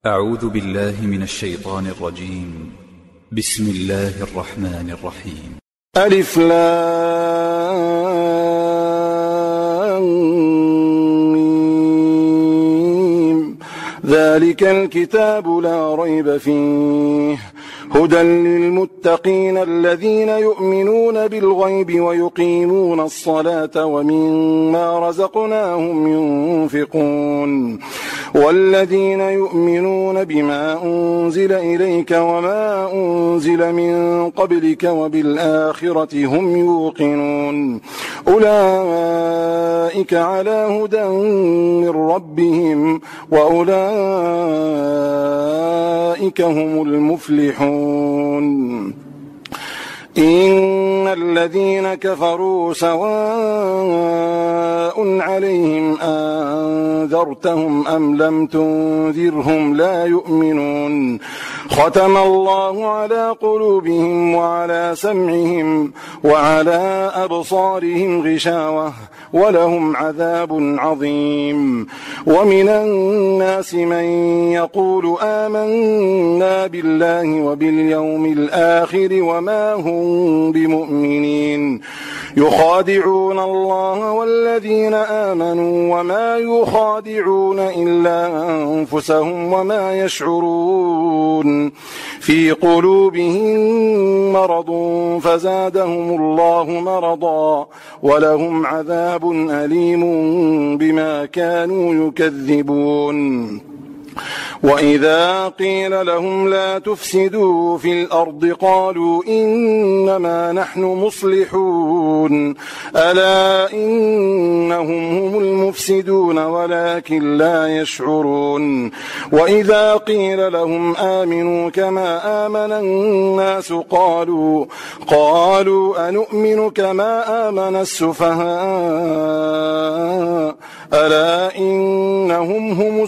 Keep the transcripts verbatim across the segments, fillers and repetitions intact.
أعوذ بالله من الشيطان الرجيم. بسم الله الرحمن الرحيم. ألف لام ميم. ذلك الكتاب لا ريب فيه هدى للمتقين الذين يؤمنون بالغيب ويقيمون الصلاة ومما رزقناهم ينفقون والذين يؤمنون بما أنزل إليك وما أنزل من قبلك وبالآخرة هم يوقنون أولئك على هدى من ربهم وأولئك هم المفلحون. إن الذين كفروا سواء عليهم أنذرتهم أم لم تنذرهم لا يؤمنون ختم الله على قلوبهم وعلى سمعهم وعلى أبصارهم غشاوة ولهم عذاب عظيم. ومن الناس من يقول آمنا بالله وباليوم الآخر وما هم بمؤمنين يخادعون الله والذين آمنوا وما يخادعون إلا أنفسهم وما يشعرون في قلوبهم مرض فزادهم الله مرضا ولهم عذاب أليم بما كانوا يكذبون. وإذا قيل لهم لا تفسدوا في الأرض قالوا إنما نحن مصلحون ألا إنهم هم المفسدون ولكن لا يشعرون. وإذا قيل لهم آمنوا كما آمن الناس قالوا قالوا أنؤمن كما آمن السفهاء ألا إنهم هم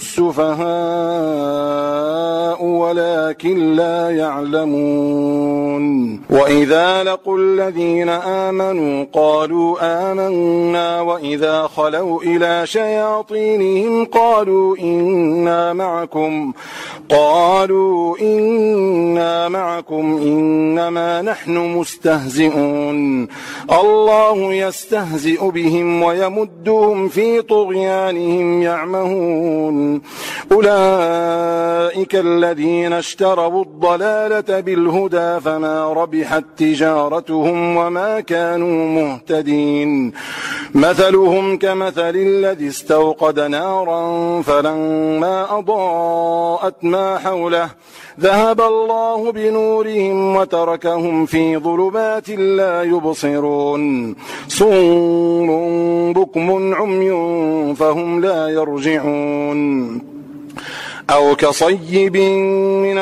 السفهاء ولكن لا يعلمون. وإذا لقوا الذين آمنوا قالوا آمنا وإذا خلوا إلى شياطينهم قالوا إنا معكم قالوا إنا معكم إنما نحن مستهزئون الله يستهزئ بهم ويمدهم في طغيانهم يعمهون. أولئك الذين اشتروا الضلالة بالهدى فما ربحت تجارتهم وما كانوا مهتدين. مثلهم كمثل الذي استوقد نارا فلما أضاءت ما حوله ذهب الله بنورهم وتركهم في ظلمات لا يبصرون صم بكم عمي فهم لا يرجعون. أو كصيب من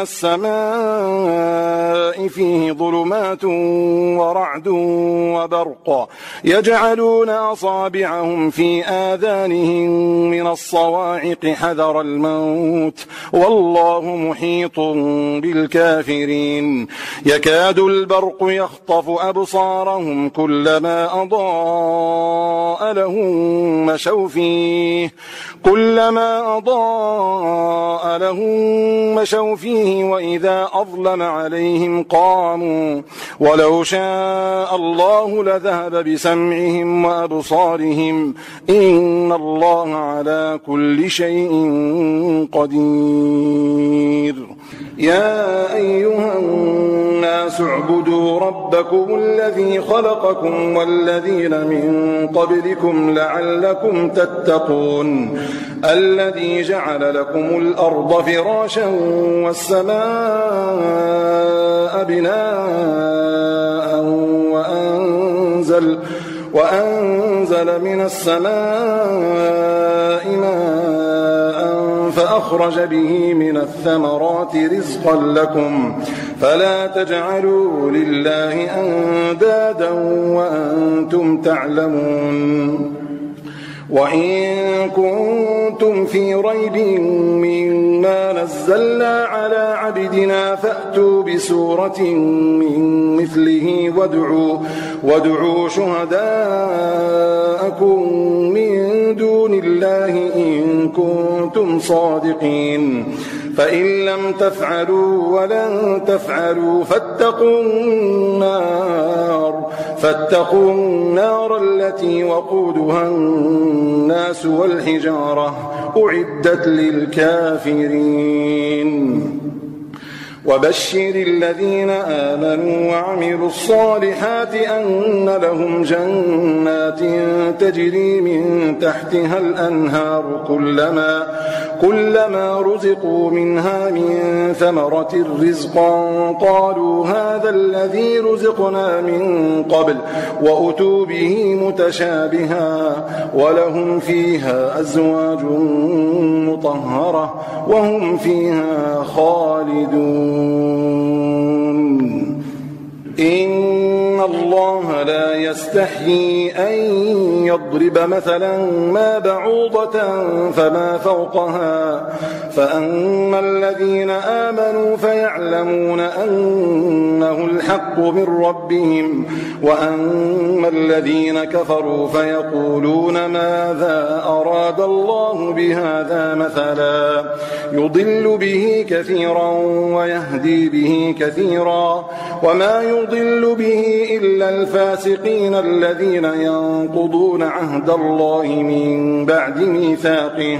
السماء فيه ظلمات ورعد وبرق يجعلون أصابعهم في آذانهم من الصواعق حذر الموت والله محيط بالكافرين. يكاد البرق يخطف أبصارهم كلما أضاء لهم مشوا فيه كلما أضاء لهم مشوا فيه وإذا أظلم عليهم قاموا ولو شاء الله لذهب بسمعهم وأبصارهم إن الله على كل شيء قدير. يا أيها الناس اعبدوا ربكم الذي خلقكم والذين من قبلكم لعلكم تتقون الذي جعل لكم الأرض فراشا والسماء بناء وأنزل, وأنزل من السماء ماء فأخرج به من الثمرات رزقا لكم فلا تجعلوا لله أندادا وأنتم تعلمون. وإن كنتم في ريب مما نزلنا على عبدنا فأتوا بسورة من مثله وادعوا, وادعوا شهداءكم من دون الله إن كنتم صادقين فإن لم تفعلوا ولن تفعلوا فاتقوا النار فاتقوا النار التي وقودها الناس والحجارة أعدت للكافرين. وبشر الذين آمنوا وعملوا الصالحات أن لهم جنات تجري من تحتها الأنهار كلما, كلما رزقوا منها من ثمرة رزقا قالوا هذا الذي رزقنا من قبل وأتوا به متشابها ولهم فيها أزواج مطهرة وهم فيها خالدون. إن الله لا يستحيي أن يضرب مثلا ما بعوضة فما فوقها فأما الذين آمنوا فيعلمون أنه الحق من ربهم وأما الذين كفروا فيقولون ماذا أراد الله بهذا مثلا يضل به كثيرا ويهدي به كثيرا وما يضل به إلا الفاسقين الذين ينقضون عهد الله من بعد ميثاقه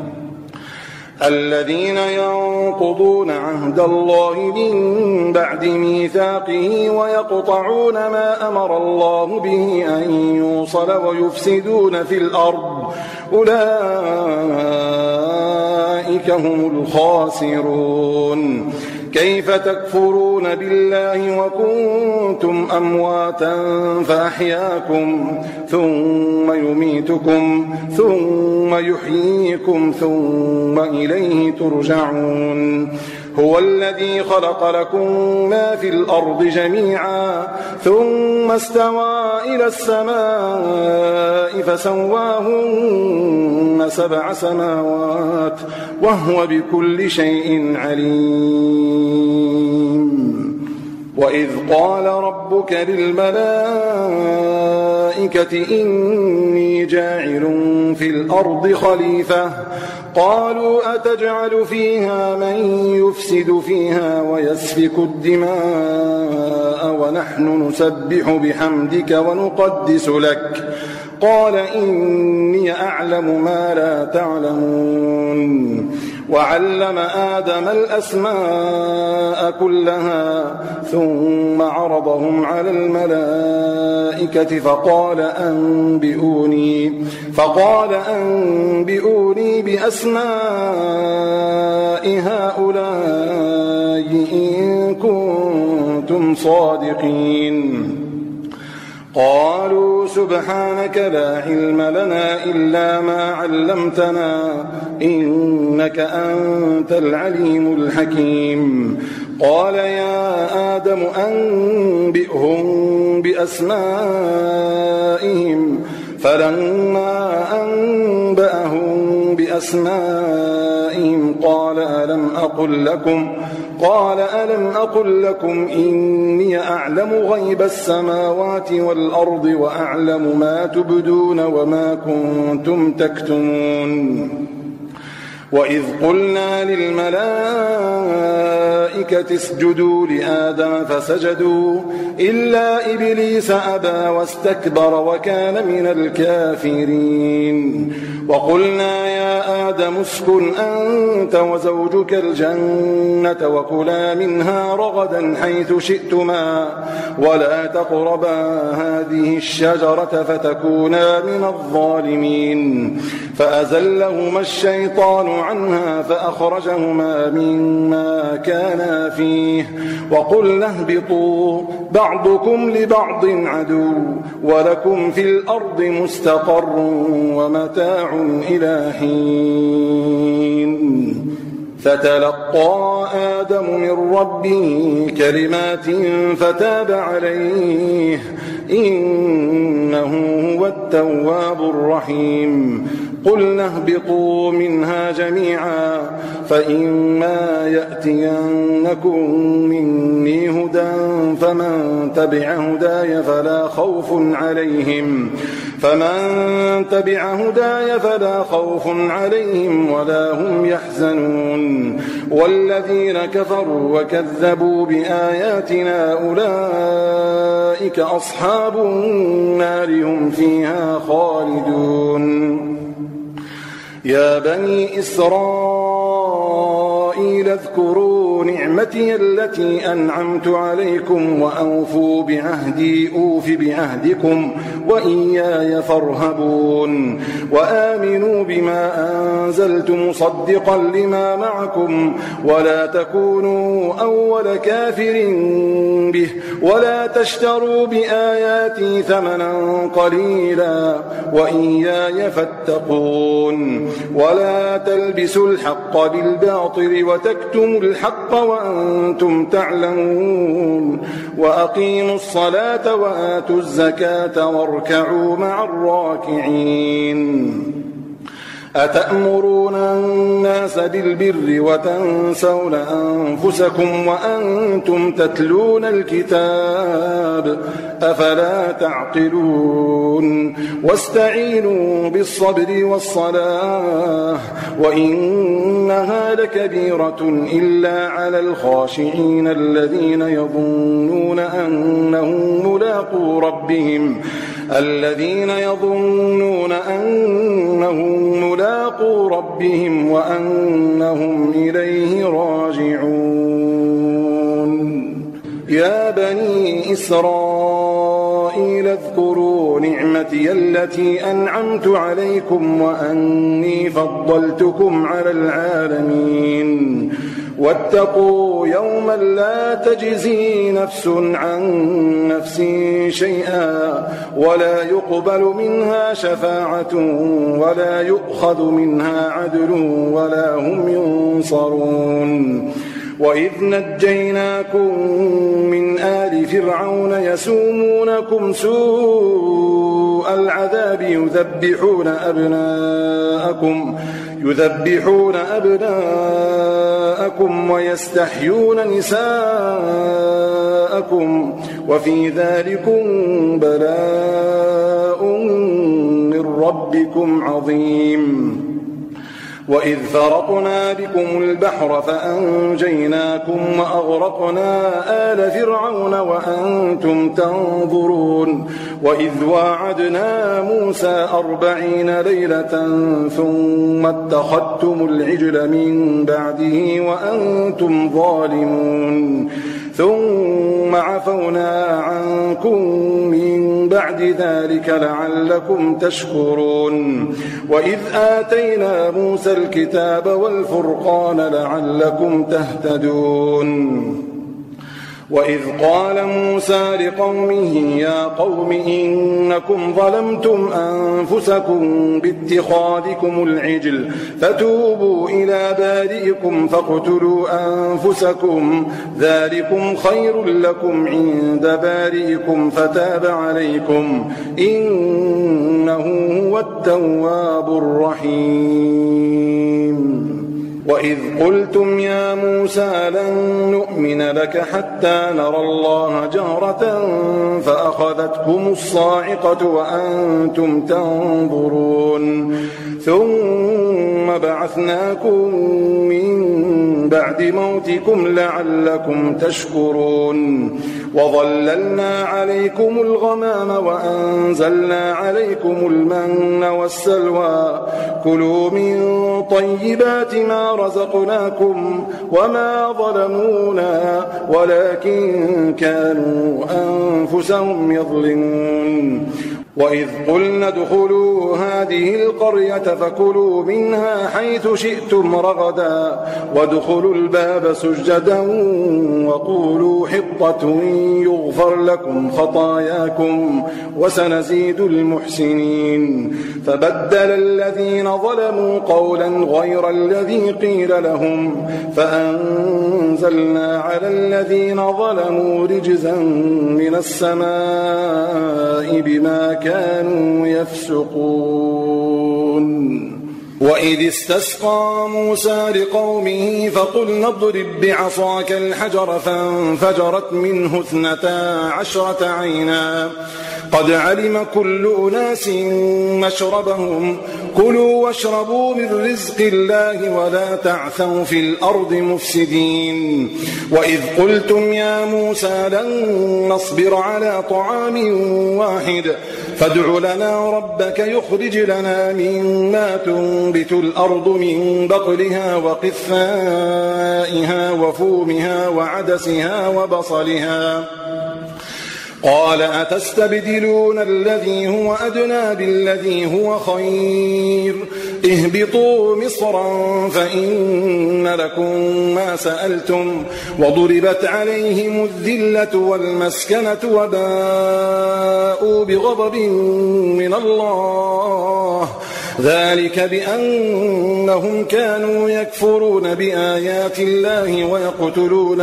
الذين ينقضون عهد الله من بعد ميثاقه ويقطعون ما أمر الله به أن يوصل ويفسدون في الأرض أولئك هم الخاسرون. كيف تكفرون بالله وكنتم أمواتا فأحياكم ثم يميتكم ثم يحييكم ثم إليه ترجعون. هو الذي خلق لكم ما في الأرض جميعا ثم استوى إلى السماء فسواهن سبع سماوات وهو بكل شيء عليم. وإذ قال ربك للملائكة إني جاعل في الأرض خليفة قالوا أتجعل فيها من يفسد فيها ويسفك الدماء ونحن نسبح بحمدك ونقدس لك قال إني أعلم ما لا تعلمون. وعلم آدم الأسماء كلها ثم عرضهم على الملائكة فقال أنبئوني, فقال أنبئوني بأسماء هؤلاء إن كنتم صادقين. قالوا سبحانك لا علم لنا إلا ما علمتنا إنك أنت العليم الحكيم. قال يا آدم أنبئهم بأسمائهم فلما أنبأهم بأسمائهم قال ألم أقل لكم قال ألم أقل لكم إني أعلم غيب السماوات والأرض وأعلم ما تبدون وما كنتم تكتمون. وإذ قلنا للملائكة اسجدوا لآدم فسجدوا إلا إبليس أبى واستكبر وكان من الكافرين. وقلنا يا آدم اسكن أنت وزوجك الجنة وكلا منها رغدا حيث شئتما ولا تقربا هذه الشجرة فتكونا من الظالمين. فأزلهما الشيطان عنها فأخرجهما مما كانا فيه وقلنا اهبطوا بعضكم لبعض عدو ولكم في الأرض مستقر ومتاع إلى حين. فتلقى آدم من ربه كلمات فتاب عليه إنه هو التواب الرحيم. قلنا اهبطوا منها جميعا فإما يأتينكم مني هدى فمن تبع هداي فلا خوف عليهم فمن تبع هداي فلا خوف عليهم ولا هم يحزنون والذين كفروا وكذبوا بآياتنا أولئك أصحاب النار هم فيها خالدون يا بني إسرائيل اذكروا نعمتي التي أنعمت عليكم وأوفوا بعهدي أوف بعهدكم وإياي فارهبون وآمنوا بما أنزلت مصدقا لما معكم ولا تكونوا أول كافر به ولا تشتروا بآياتي ثمنا قليلا وإياي فاتقون ولا تلبسوا الحق بالباطل وتكتموا الحق وأنتم تعلمون وأقيموا الصلاة وآتوا الزكاة واركعوا مع الراكعين أتأمرون الناس بالبر وتنسون أنفسكم وأنتم تتلون الكتاب أفلا تعقلون واستعينوا بالصبر والصلاة وإنها لكبيرة إلا على الخاشعين الذين يظنون أنهم ملاقو ربهم الذين يظنون أنهم ملاقو ربهم وأنهم إليه راجعون يا بني إسرائيل اذكروا نعمتي التي أنعمت عليكم وأني فضلتكم على العالمين واتقوا يوما لا تجزي نفس عن نفس شيئا ولا يقبل منها شفاعة ولا يؤخذ منها عدل ولا هم ينصرون وإذ نجيناكم من آل فرعون يسومونكم سوء العذاب يذبحون أبناءكم يذبحون أبناءكم ويستحيون نساءكم وفي ذلكم بلاء من ربكم عظيم وإذ فرقنا بكم البحر فأنجيناكم وأغرقنا آل فرعون وأنتم تنظرون وإذ واعدنا موسى أربعين ليلة ثم اتخذتم العجل من بعده وأنتم ظالمون ثم عفونا عنكم من بعد ذلك لعلكم تشكرون وإذ آتينا موسى الكتاب والفرقان لعلكم تهتدون وإذ قال موسى لقومه يا قوم إنكم ظلمتم أنفسكم باتخاذكم العجل فتوبوا إلى بارئكم فاقتلوا أنفسكم ذلكم خير لكم عند بارئكم فتاب عليكم إنه هو التواب الرحيم وإذ قلتم يا موسى لن نؤمن لك حتى نرى الله جهرة فأخذتكم الصاعقة وأنتم تنظرون ثم بعثناكم من بعد موتكم لعلكم تشكرون وظللنا عليكم الغمام وأنزلنا عليكم المن والسلوى كلوا من طيبات ما رزقناكم وما ظلمونا ولكن كانوا أنفسهم يظلمون وإذ قلنا ادخلوا هذه القرية فكلوا منها حيث شئتم رغدا وادخلوا الباب سجدا وقولوا حطة يغفر لكم خطاياكم وسنزيد المحسنين فبدل الذين ظلموا قولا غير الذي قيل لهم فأنزلنا على الذين ظلموا رجزا من السماء بما كانوا يفسقون وإذ استسقى موسى لقومه فقلنا اضرب بعصاك الحجر فانفجرت منه اثنتا عشرة عينا قد علم كل أناس مشربهم كلوا واشربوا من رزق الله ولا تعثوا في الأرض مفسدين وإذ قلتم يا موسى لن نصبر على طعام واحد فادع لنا ربك يخرج لنا مما تنبت الأرض من بقلها وقثائها وفومها وعدسها وبصلها قال أتستبدلون الذي هو أدنى بالذي هو خير اهبطوا مصرا فإن لكم ما سألتم وضربت عليهم الذلة والمسكنة وباءوا بغضب من الله ذلك بأنهم كانوا يكفرون بآيات الله ويقتلون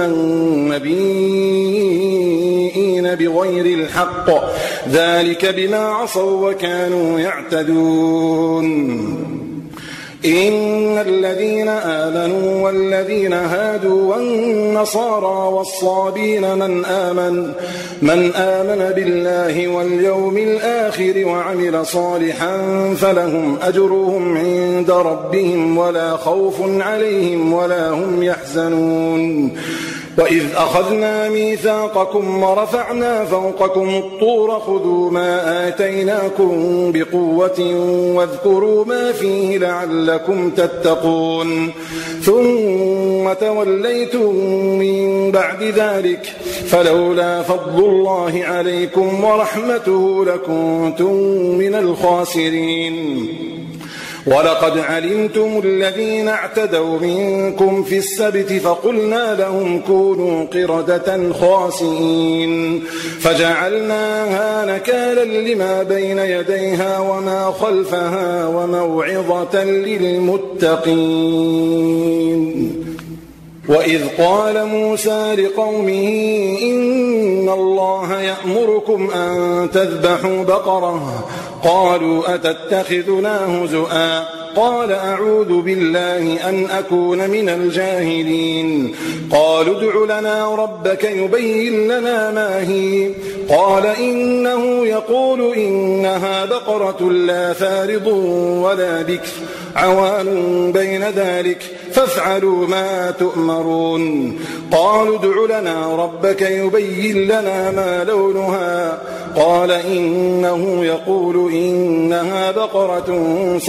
النبيين بغير الحق ذلك بما عصوا وكانوا يعتدون إن الذين آمنوا والذين هادوا والنصارى والصابين من آمن من آمن بالله واليوم الآخر وعمل صالحا فلهم أجرهم عند ربهم ولا خوف عليهم ولا هم يحزنون وإذ أخذنا ميثاقكم ورفعنا فوقكم الطور خذوا ما آتيناكم بقوة واذكروا ما فيه لعلكم تتقون ثم توليتم من بعد ذلك فلولا فضل الله عليكم ورحمته لكنتم من الخاسرين ولقد علمتم الذين اعتدوا منكم في السبت فقلنا لهم كونوا قردة خاسئين فجعلناها نكالا لما بين يديها وما خلفها وموعظة للمتقين وإذ قال موسى لقومه إن الله يأمركم أن تذبحوا بقرة قالوا أتتخذنا هزؤا قال أعوذ بالله أن أكون من الجاهلين قالوا ادع لنا ربك يبين لنا ما هي قال إنه يقول إنها بقرة لا فارض ولا بكر عوان بين ذلك فافعلوا ما تؤمرون قالوا ادع لنا ربك يبين لنا ما لونها قال إنه يقول إنها بقرة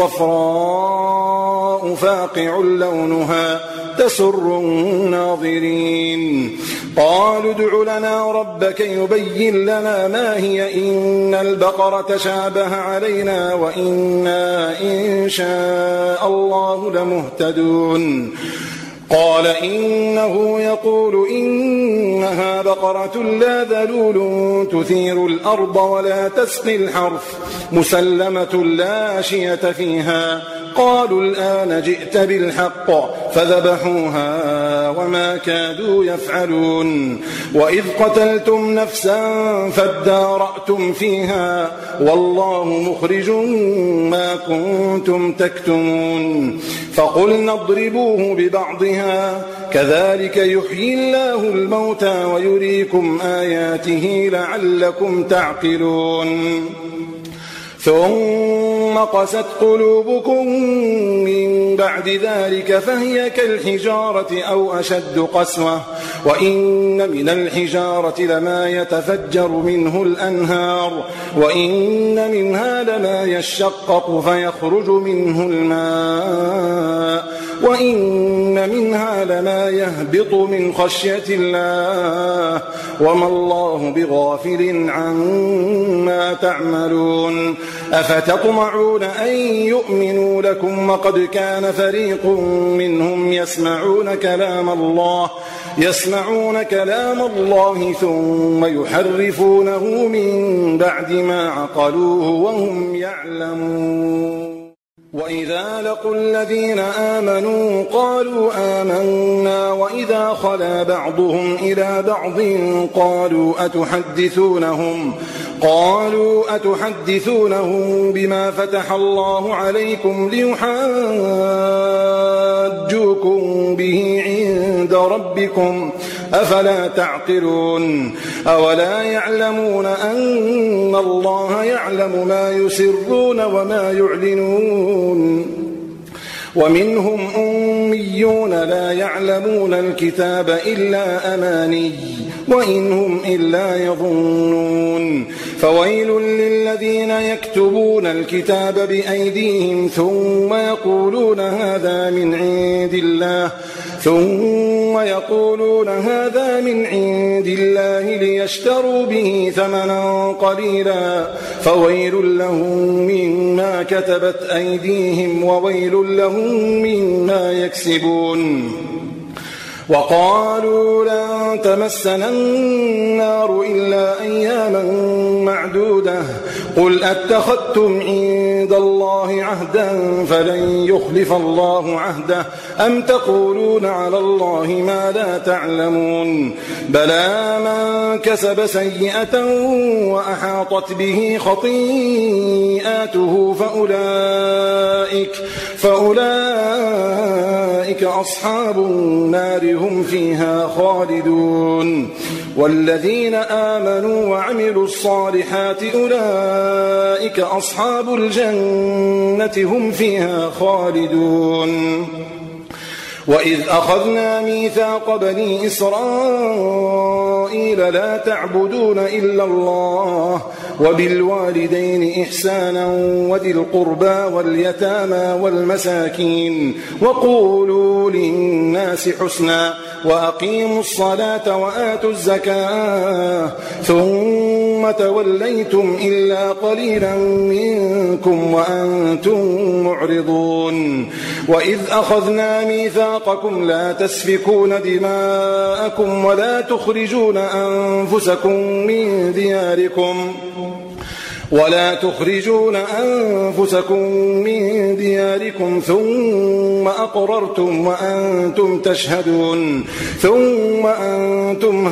صفراء فاقع لونها تسر الناظرين قالوا ادع لنا ربك يبين لنا ما هي إن البقرة شابه علينا وإنا إن شاء الله لمهتدون قال إنه يقول إنها بقرة لا ذلول تثير الأرض ولا تسقي الحرث مسلمة لا شية فيها قالوا الآن جئت بالحق فذبحوها وما كادوا يفعلون وإذ قتلتم نفسا فادارأتم فيها والله مخرج ما كنتم تكتمون فقلنا اضربوه ببعضها كذلك يحيي الله الموتى ويريكم آياته لعلكم تعقلون ثم قست قلوبكم من بعد ذلك فهي كالحجارة أو أشد قسوة وإن من الحجارة لما يتفجر منه الأنهار وإن منها لما يشقق فيخرج منه الماء وإن منها لما يهبط من خشية الله وما الله بغافل عما تعملون أفتطمعون أن يؤمنوا لكم وقد كان فريق منهم يسمعون كلام الله يسمعون كلام الله ثم يحرفونه من بعد ما عقلوه وهم يعلمون وإذا لقوا الذين آمنوا قالوا آمنا وإذا خلا بعضهم إلى بعض قالوا أتحدثونهم قالوا أتحدثونهم بما فتح الله عليكم ليحاجوكم به عند ربكم أفلا تعقلون أولا يعلمون أن الله يعلم ما يسرون وما يعلنون ومنهم أميون لا يعلمون الكتاب إلا أماني وإن هم إلا يظنون فويل للذين يكتبون الكتاب بأيديهم ثم يقولون هذا من عند الله ثم يقولون هذا من عند الله ليشتروا به ثمنا قليلا فويل لهم مما كتبت أيديهم وويل لهم مما يكسبون وقالوا لن تمسنا النار إلا أياما معدودة قل أتخذتم عند الله عهدا فلن يخلف الله عهده أم تقولون على الله ما لا تعلمون بلى من كسب سيئة وأحاطت به خطيئاته فأولئك, فأولئك أصحاب النار هم فيها خالدون والذين آمنوا وعملوا الصالحات أولئك أصحاب الجنة هم فيها خالدون وإذ أخذنا ميثاق بني إسرائيل لا تعبدون إلا الله وبالوالدين إحسانا وذي القربى واليتامى والمساكين وقولوا للناس حسنا وأقيموا الصلاة وآتوا الزكاة ثم توليتم إلا قليلا منكم وأنتم معرضون وإذ أخذنا ميثاقكم لا تسفكون دماءكم ولا تخرجون أنفسكم من دياركم ولا تخرجون أنفسكم من دياركم ثم أقررتم وأنتم تشهدون ثم أنتم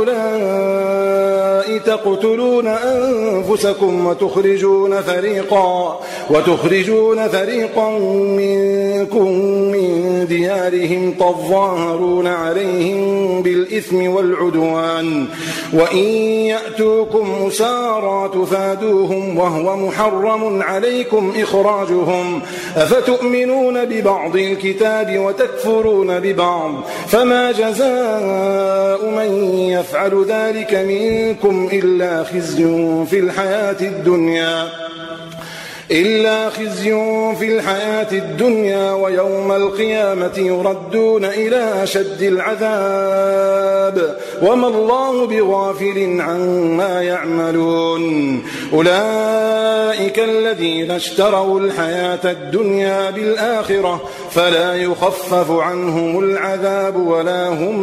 هؤلاء تقتلون أنفسكم وتخرجون فريقا وتخرجون فريقا منكم من ديارهم تظاهرون عليهم بالإثم والعدوان وإن يأتوكم أسارى تفادوهم وهو محرم عليكم إخراجهم أفتؤمنون ببعض الكتاب وتكفرون ببعض فما جزاء من يفعل ذلك منكم إلا خزي في الحياة الدنيا إلا خزي في الحياة الدنيا ويوم القيامة يردون إلى أشد العذاب وما الله بغافل عما يعملون أولئك الذين اشتروا الحياة الدنيا بالآخرة فلا يخفف عنهم العذاب ولا هم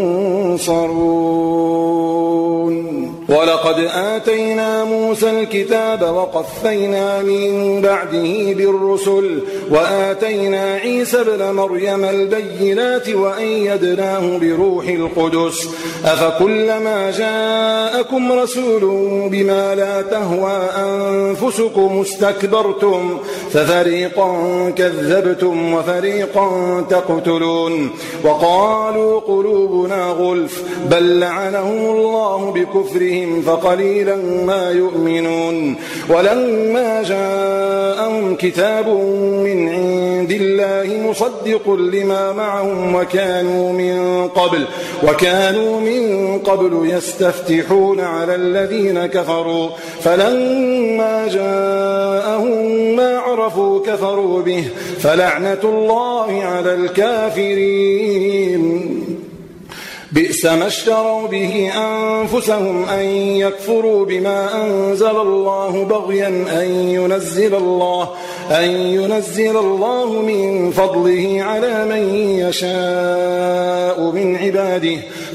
ينصرون ولقد آتينا موسى الكتاب وقفينا من بعده بالرسل وآتينا عيسى ابن مريم البينات وأيدناه بروح القدس أفكلما جاءكم رسول بما لا تهوى أنفسكم استكبرتم ففريقا كذبتم وفريقا تقتلون وقالوا قلوبنا غلف بل لعنهم الله بكفرهم فقليلا ما يؤمنون ولما جاءهم كتاب من عند الله مصدق لما معهم وكانوا من قبل وكانوا من قبل يستفتحون على الذين كفروا فلما جاءهم ما عرفوا كفروا به فلعنة الله على الكافرين بئس ما اشتروا به أنفسهم أن يكفروا بما أنزل الله بغيا أن ينزل الله أن ينزل الله من فضله على من يشاء من عباده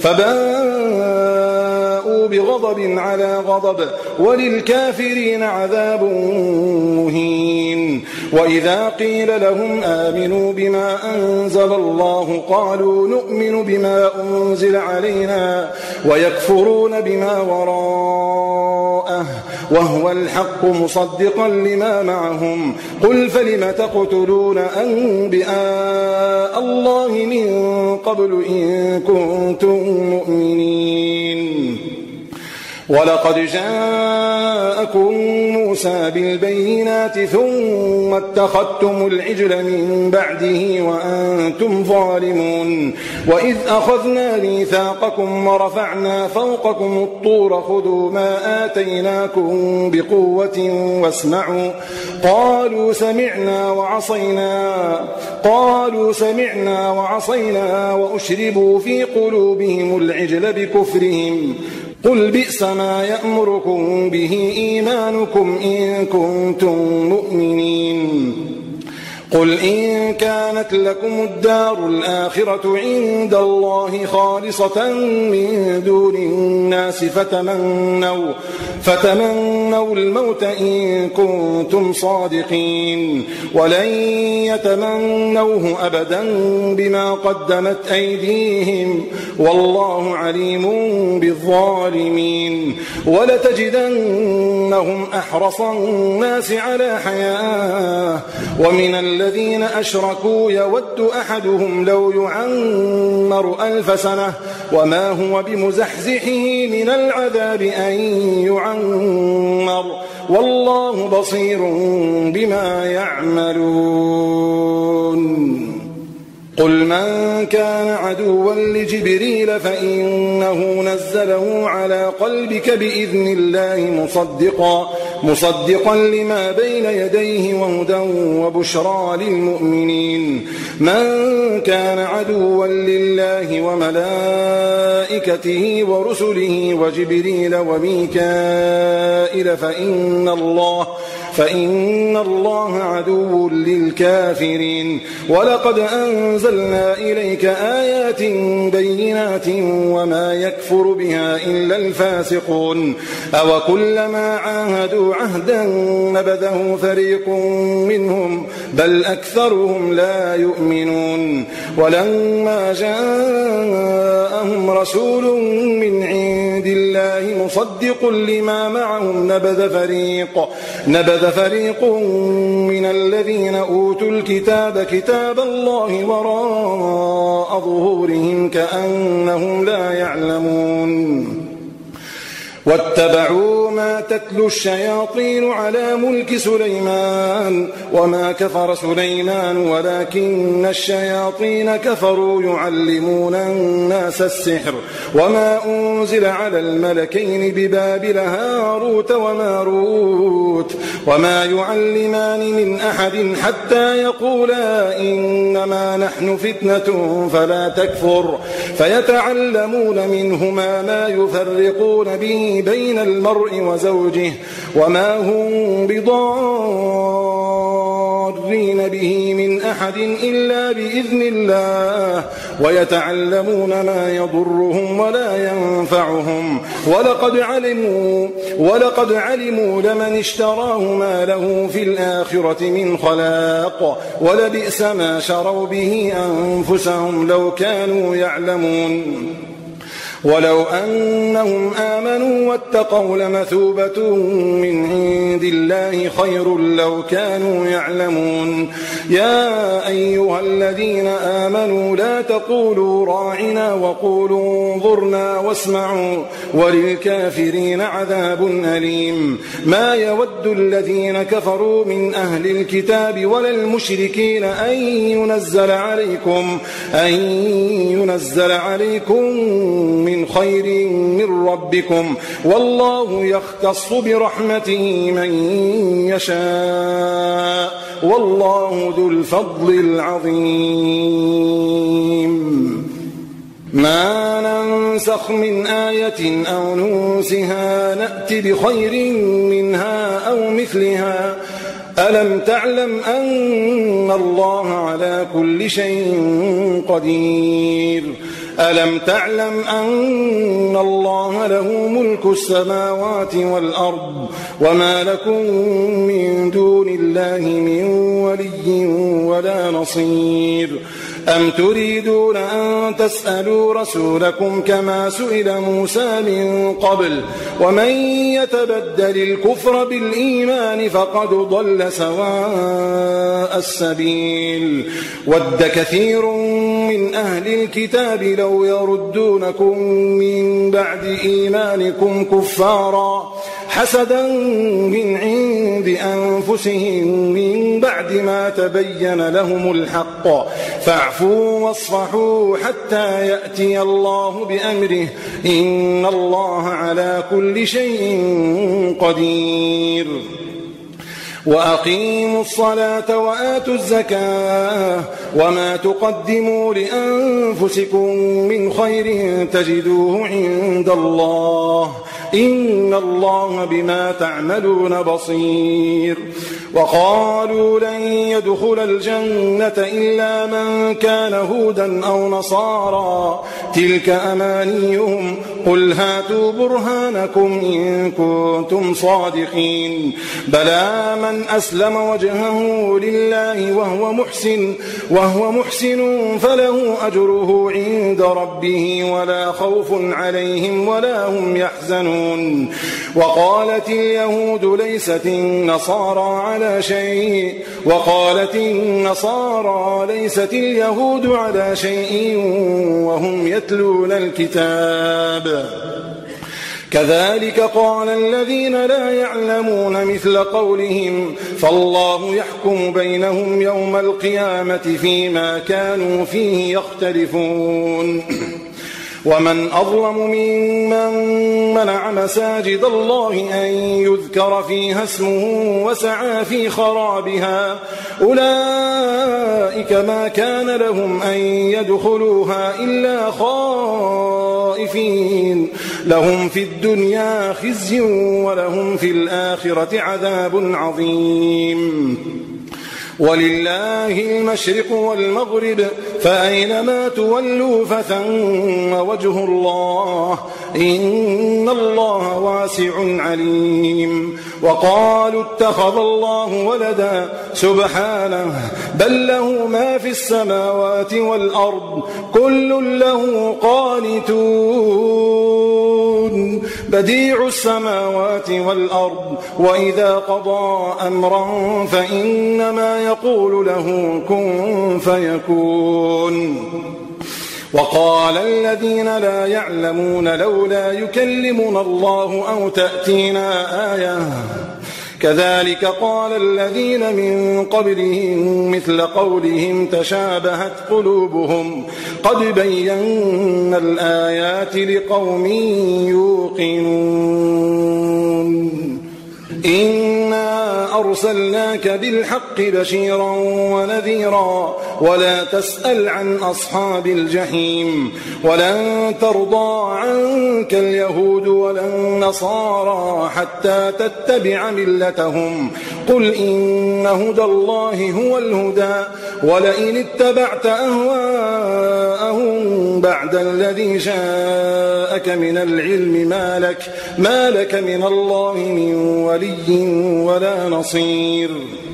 فباءوا بغضب على غضب وللكافرين عذاب مهين وإذا قيل لهم آمنوا بما أنزل الله قالوا نؤمن بما أنزل علينا ويكفرون بما وراءه وهو الحق مصدقا لما معهم قل فلم تقتلون أنبياء الله من قبل إن كنتم مؤمنين ولقد جاءكم موسى بالبينات ثم اتخذتم العجل من بعده وأنتم ظالمون وإذ أخذنا ميثاقكم ورفعنا فوقكم الطور خذوا ما آتيناكم بقوة واسمعوا قالوا سمعنا وعصينا قالوا سمعنا وعصينا وأشربوا في قلوبهم العجل بكفرهم قل بئس ما يأمركم به إيمانكم إن كنتم مؤمنين قل إن كانت لكم الدار الآخرة عند الله خالصة من دون الناس فتمنوا, فتمنوا الموت إن كنتم صادقين ولن يتمنوه أبدا بما قدمت أيديهم والله عليم بالظالمين ولتجدنهم أحرص الناس على حياة ومن الذين أشركوا يود أحدهم لو يعمر ألف سنة وما هو بمزحزحه من العذاب أن يعمر والله بصير بما يعملون قل من كان عدوا لجبريل فإنه نزله على قلبك بإذن الله مصدقا, مصدقا لما بين يديه وهدى وبشرى للمؤمنين من كان عدوا لله وملائكته ورسله وجبريل وميكائيل فإن الله فإن الله عدو للكافرين ولقد أنزلنا إليك آيات بينات وما يكفر بها إلا الفاسقون أو كلما عاهدوا عهدا نبذه فريق منهم بل أكثرهم لا يؤمنون ولما جاءهم رسول من عند الله مصدق لما معهم نبذ فريق نبذ فريق من الذين أوتوا الكتاب كتاب الله وراء ظهورهم كأنهم لا يعلمون واتبعوا ما تتلو الشياطين على ملك سليمان وما كفر سليمان ولكن الشياطين كفروا يعلمون الناس السحر وما أنزل على الملكين ببابل هاروت وماروت وما يعلمان من أحد حتى يقولا إنما نحن فتنة فلا تكفر فيتعلمون منهما ما يفرقون به بين المرء وزوجه وما هم بضارين به من أحد إلا بإذن الله ويتعلمون ما يضرهم ولا ينفعهم ولقد علموا ولقد علموا لمن اشتراه ما له في الآخرة من خلاق ولبئس ما شروا به أنفسهم لو كانوا يعلمون ولو أنهم آمنوا واتقوا لمثوبة من عند الله خير لو كانوا يعلمون يا أيها الذين آمنوا لا تقولوا راعنا وقولوا انظرنا واسمعوا وللكافرين عذاب أليم ما يود الذين كفروا من أهل الكتاب ولا المشركين أن ينزل عليكم أن ينزل عليكم من من خير من ربكم والله يختص برحمته من يشاء والله ذو الفضل العظيم ما ننسخ من آية أو ننسها نأت بخير منها أو مثلها ألم تعلم أن الله على كل شيء قدير ألم تعلم أن الله له ملك السماوات والأرض وما لكم من دون الله من ولي ولا نصير أم تريدون أن تسألوا رسولكم كما سئل موسى من قبل ومن يتبدل الكفر بالإيمان فقد ضل سواء السبيل ود كثير من أهل الكتاب لو يردونكم من بعد إيمانكم كفارا حسدا من عند أنفسهم من بعد ما تبين لهم الحق فاعفوا واصفحوا حتى يأتي الله بأمره إن الله على كل شيء قدير وأقيموا الصلاة وآتوا الزكاة وما تقدموا لأنفسكم من خير تجدوه عند الله إن الله بما تعملون بصير وقالوا لن يدخل الجنة إلا من كان هودا أو نصارى تلك أمانيهم قل هاتوا برهانكم إن كنتم صادقين بلى من أسلم وجهه لله وهو محسن وهو محسن فله أجره عند ربه ولا خوف عليهم ولا هم يحزنون وقالت اليهود ليست النصارى على شيء وقالت النصارى ليست اليهود على شيء وهم يتلون الكتاب كذلك قال الذين لا يعلمون مثل قولهم فالله يحكم بينهم يوم القيامة فيما كانوا فيه يختلفون ومن أظلم ممن منع مساجد الله أن يذكر فيها اسمه وسعى في خرابها أولئك ما كان لهم أن يدخلوها إلا خائفين لهم في الدنيا خزي ولهم في الآخرة عذاب عظيم ولله المشرق والمغرب فأينما تولوا فثم وجه الله إن الله واسع عليم وقالوا اتخذ الله ولدا سبحانه بل له ما في السماوات والأرض كل له قانتون بديع السماوات والأرض وإذا قضى أمرا فإنما يقول له كن فيكون وقال الذين لا يعلمون لولا يكلمنا الله أو تأتينا آية كذلك قال الذين من قبلهم مثل قولهم تشابهت قلوبهم قد بينا الآيات لقوم يوقنون إنا أرسلناك بالحق بشيرا ونذيرا ولا تسأل عن أصحاب الجحيم ولن ترضى عنك اليهود ولا النصارى حتى تتبع ملتهم قل إن هدى الله هو الهدى ولئن اتبعت أهواءهم بعد الذي جاءك من العلم ما لك, ما لك من الله من ولي ولا نصير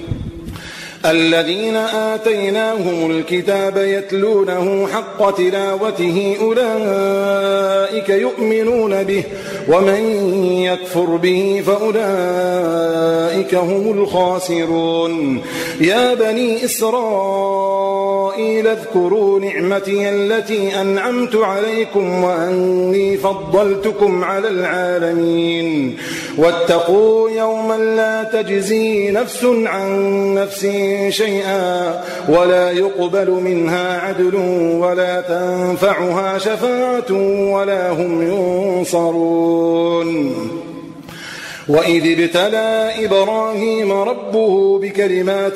الذين آتيناهم الكتاب يتلونه حق تلاوته أولئك يؤمنون به ومن يكفر به فأولئك هم الخاسرون يا بني إسرائيل اذكروا نعمتي التي أنعمت عليكم وأني فضلتكم على العالمين واتقوا يوما لا تجزي نفس عن نفس شيئا ولا يقبل منها عدل ولا تنفعها شفاعة ولا هم ينصرون وإذ ابتلى إبراهيم ربه بكلمات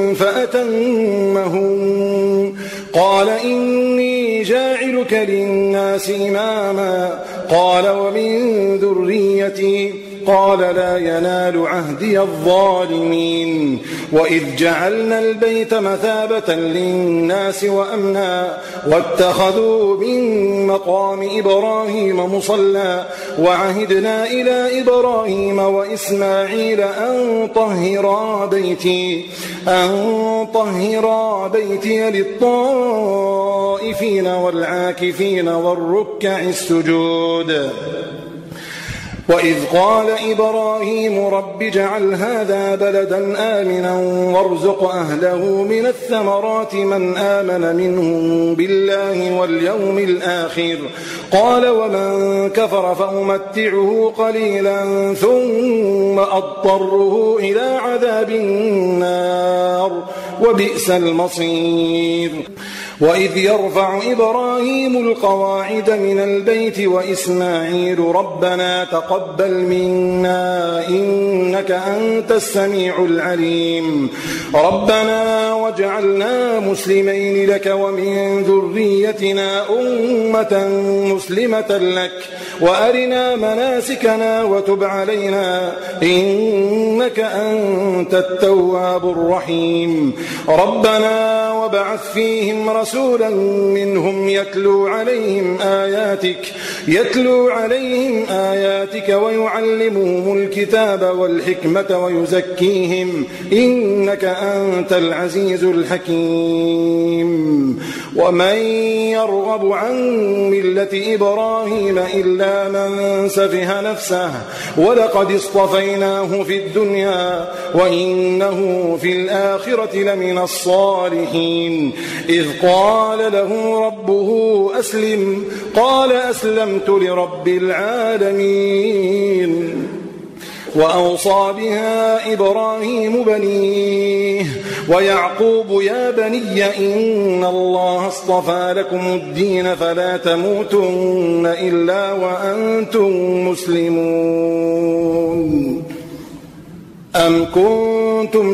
فأتمهن قال إني جاعلك للناس إماما قال ومن ذريتي قال لا ينال عهدي الظالمين. وإذ جعلنا البيت مثابة للناس وأمنا واتخذوا من مقام إبراهيم مصلى وعهدنا إلى إبراهيم وإسماعيل أن طهرا بيتي أن طهرا بيتي للطائفين والعاكفين والركع السجود. وإذ قال إبراهيم رب اجعل هذا بلدا آمنا وارزق أهله من الثمرات من آمن منهم بالله واليوم الآخر قال ومن كفر فأمتعه قليلا ثم أضطره إلى عذاب النار وبئس المصير. وإذ يرفع إبراهيم القواعد من البيت وإسماعيل ربنا تقبل منا إنك أنت السميع العليم ربنا واجعلنا مسلمين لك ومن ذريتنا أمة مسلمة لك وأرنا مناسكنا وتب علينا إنك أنت التواب الرحيم ربنا وابعث فيهم رسولا منهم يتلو عليهم آياتك يتلو عليهم آياتك ويعلمهم الكتاب والحكمة ويزكيهم إنك أنت العزيز الحكيم. ومن يرغب عن ملة إبراهيم إلا من سفه نفسه ولقد اصطفيناه في الدنيا وإنه في الآخرة لمن الصالحين. إذ قال له ربه أسلم قال أسلمت لرب العالمين. وأوصى بها إبراهيم بنيه ويعقوب يا بني إن الله اصطفى لكم الدين فلا تموتن إلا وأنتم مسلمون. أم كنتم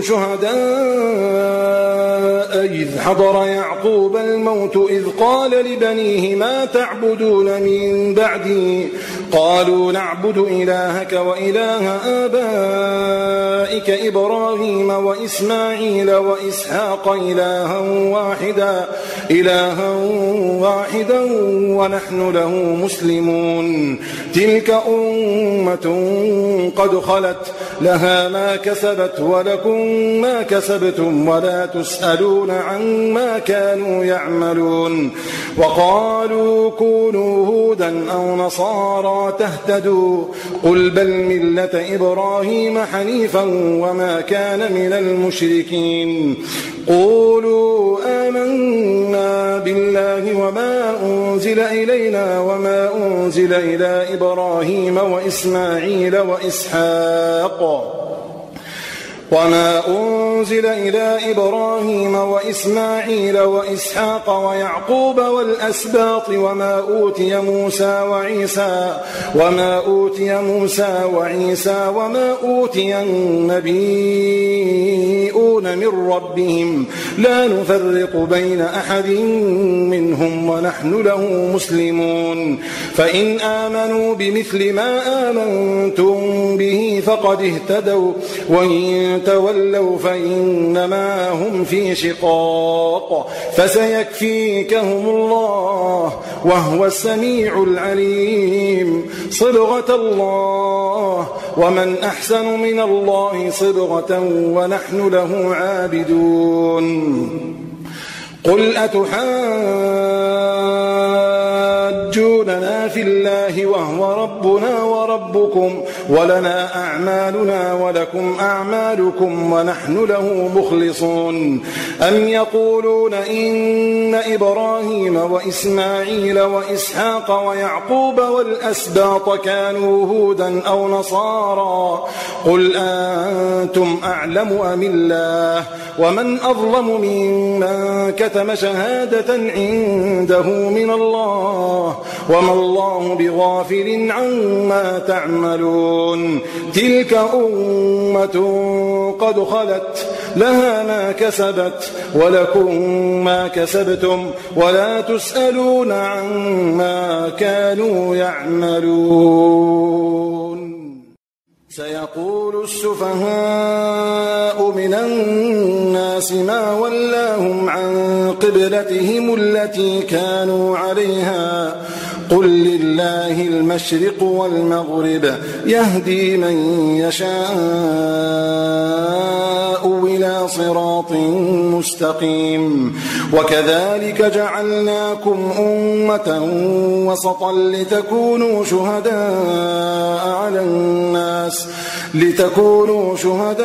شهداء إذ حضر يعقوب الموت إذ قال لبنيه ما تعبدون من بعدي قالوا نعبد إلهك وإله آبائك إبراهيم وإسماعيل وإسحاق إلها واحدا إلها واحدا ونحن له مسلمون. تلك أمة قد خلت لها ما كسبت ولكم ما كسبتم ولا تسألون عما كانوا يعملون. وقالوا كونوا هودا أو نصارى تهتدوا قل بل ملة إبراهيم حنيفا وما كان من المشركين. قولوا آمنا بالله وما أنزل إلينا وما أنزل إلى إبراهيم وإسماعيل وإسحاق وما أنزل إلى إبراهيم وإسماعيل وإسحاق ويعقوب والأسباط وما أوتي موسى وعيسى وما أوتي موسى وعيسى وما أوتي النبيون من ربهم لا نفرق بين أحد منهم ونحن له مسلمون. فإن آمنوا بمثل ما آمنتم به فقد اهتدوا وإن تولوا فإنما هم في شقاق فسيكفيكهم الله وهو السميع العليم. صبغة الله ومن أحسن من الله صبغة ونحن له عابدون. قل أتحاجوننا في الله وهو ربنا وربكم ولنا أعمالنا ولكم أعمالكم ونحن له مخلصون. أم يقولون إن إبراهيم وإسماعيل وإسحاق ويعقوب والأسباط كانوا هودا أو نصارى قل أنتم أعلم أم الله ومن أظلم ممن كتم شهادة عنده من الله وما الله بغافل عما تعملون. تلك أمة قد خلت لها ما كسبت ولكم ما كسبتم ولا تسألون عما كانوا يعملون. سيقول السفهاء من الناس ما ولاهم عن قبلتهم التي كانوا عليها قل لله المشرق والمغرب يهدي من يشاء إلى صراط مستقيم وكذلك جعلناكم أمة وسطا لتكونوا شهداء على الناس لتكونوا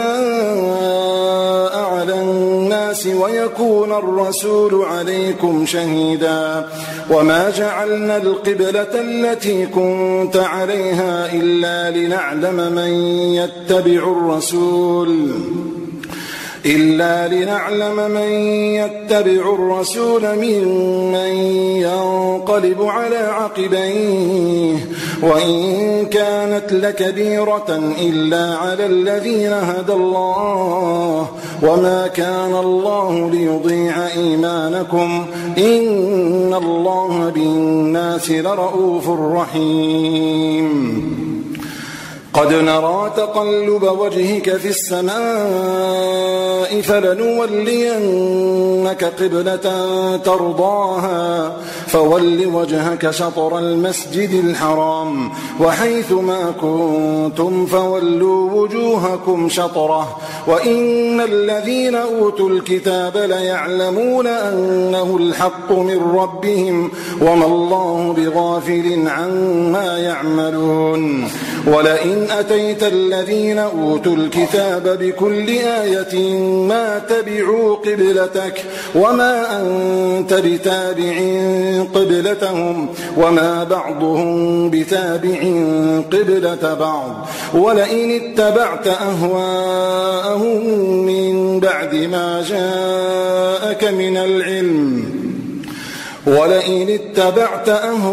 شهداء على الناس ويكون الرسول عليكم شهيدا وما جعلنا القبلة التي كنت عليها إلا لنعلم من يتبع الرسول إلا لنعلم من يتبع الرسول ممن ينقلب على عقبيه وإن كانت لكبيرة إلا على الذين هدى الله وما كان الله ليضيع إيمانكم إن الله بالناس لرؤوف رحيم قد نرى تقلب وجهك في السماء فلنولينك قبلة ترضاها فول وجهك شطر المسجد الحرام وحيث ما كنتم فولوا وجوهكم شطره وإن الذين أوتوا الكتاب ليعلمون أنه الحق من ربهم وما الله بغافل عما يعملون ولئن أتيت الذين أوتوا الكتاب بكل آية ما تبعوا قبلتك وما أنت بتابع قبلتهم وما بعضهم بتابع قبلة بعض ولئن اتبعت أهواءهم من بعد ما جاءك من العلم ولئن اتبعت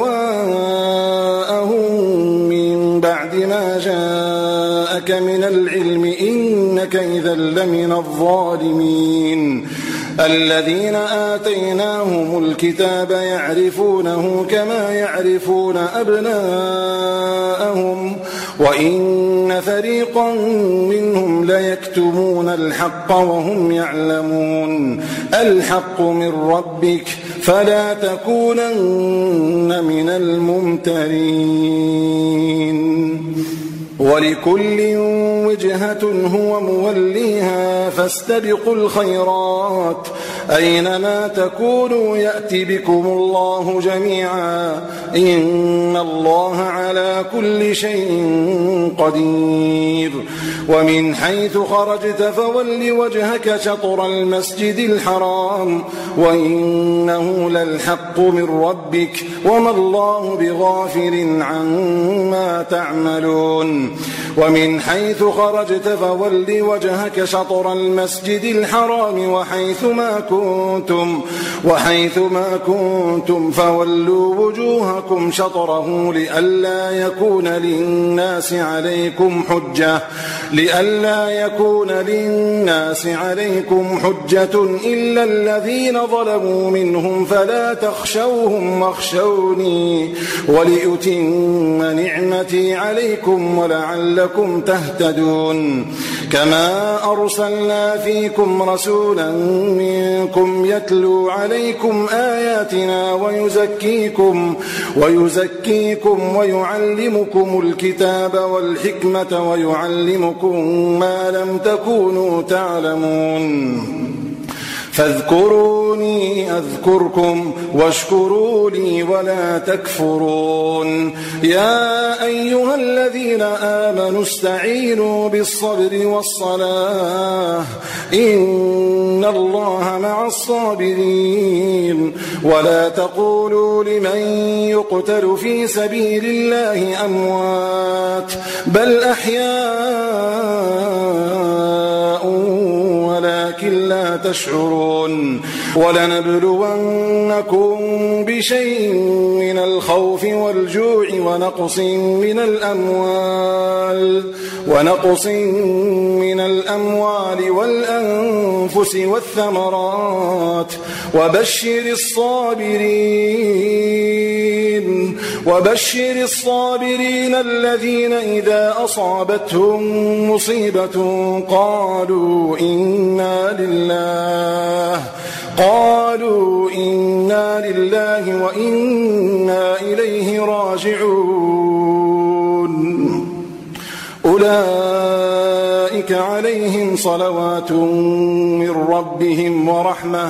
أهواءهم من بعد ما جاءك من العلم إنك إذا لمن الظالمين الذين آتيناهم الكتاب يعرفونه كما يعرفون أبناءهم وإن فريقا منهم ليكتمون الحق وهم يعلمون الحق من ربك فلا تكونن من الممترين ولكل وجهة هو موليها فاستبقوا الخيرات أينما تكونوا يأتي بكم الله جميعا إن الله على كل شيء قدير ومن حيث خرجت فول وجهك شطر المسجد الحرام وإنه للحق من ربك وما الله بغافل عما تعملون ومن حيث خرجت فول وجهك شطر المسجد الحرام وحيث ما كنتم وحيث ما كنتم فولوا وجوهكم شطره لئلا يكون للناس عليكم حجة لئلا يكون للناس عليكم حجة إلا الذين ظلموا منهم فلا تخشوهم واخشوني ولأتم نعمتي عليكم ولعلكم تهتدون كما أرسلنا فيكم رسولا منكم يتلو عليكم آياتنا ويزكيكم ويزكيكم ويعلمكم الكتاب والحكمة ويعلمكم ما لم تكونوا تعلمون فاذكروني أذكركم واشكروا لي ولا تكفرون يا أيها الذين آمنوا استعينوا بالصبر والصلاة إن الله مع الصابرين ولا تقولوا لمن يقتل في سبيل الله أموات بل أحياء ولكن لا لا تشعرون ولنبلونكم بشيء من الخوف والجوع ونقص من الأموال ونقص من الأموال والأنفس والثمرات وبشر الصابرين وبشر الصابرين الذين إذا أصابتهم مصيبة قالوا إنا لله قالوا إنا لله وإنا إليه راجعون أولئك عليهم صلوات من ربهم ورحمة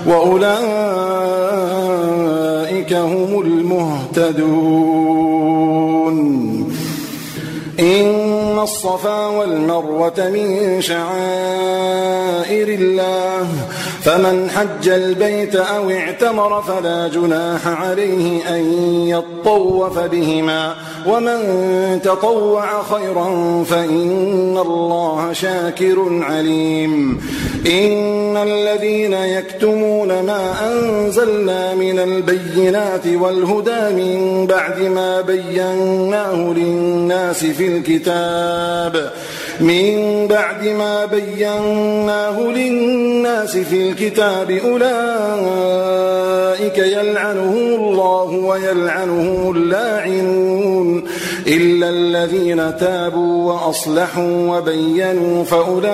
وأولئك هم المهتدون إن الصفا والمروة من شعائر الله فمن حج البيت أو اعتمر فلا جناح عليه أن يطوف بهما ومن تطوع خيرا فإن الله شاكر عليم إن الذين يكتمون ما أنزلنا من البينات والهدى من بعد ما بيناه للناس في الكتاب من بعد ما بيناه للناس في الكتاب أولئك يلعنهم الله ويلعنهم اللاعنون إلا الذين تابوا وأصلحوا وبينوا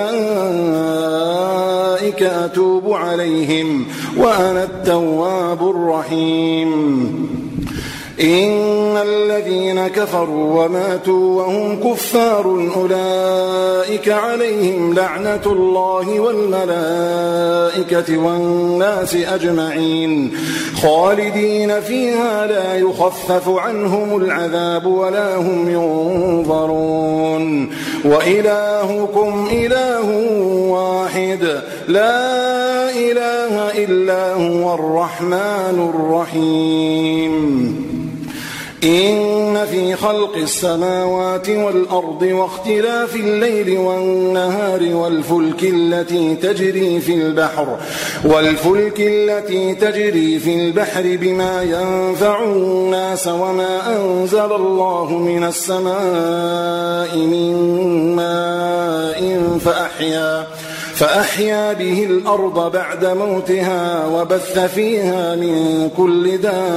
فأولئك أتوب عليهم وأنا التواب الرحيم إن الذين كفروا وماتوا وهم كفار أولئك عليهم لعنة الله والملائكة والناس أجمعين خالدين فيها لا يخفف عنهم العذاب ولا هم ينظرون وإلهكم إله واحد لا إله إلا هو الرحمن الرحيم إن في خلق السماوات والأرض واختلاف الليل والنهار والفلك التي تجري في البحر والفلك التي تجري في البحر بما ينفع الناس وما أنزل الله من السماء من ماء فأحيا فأحيا به الأرض بعد موتها وبث فيها من كل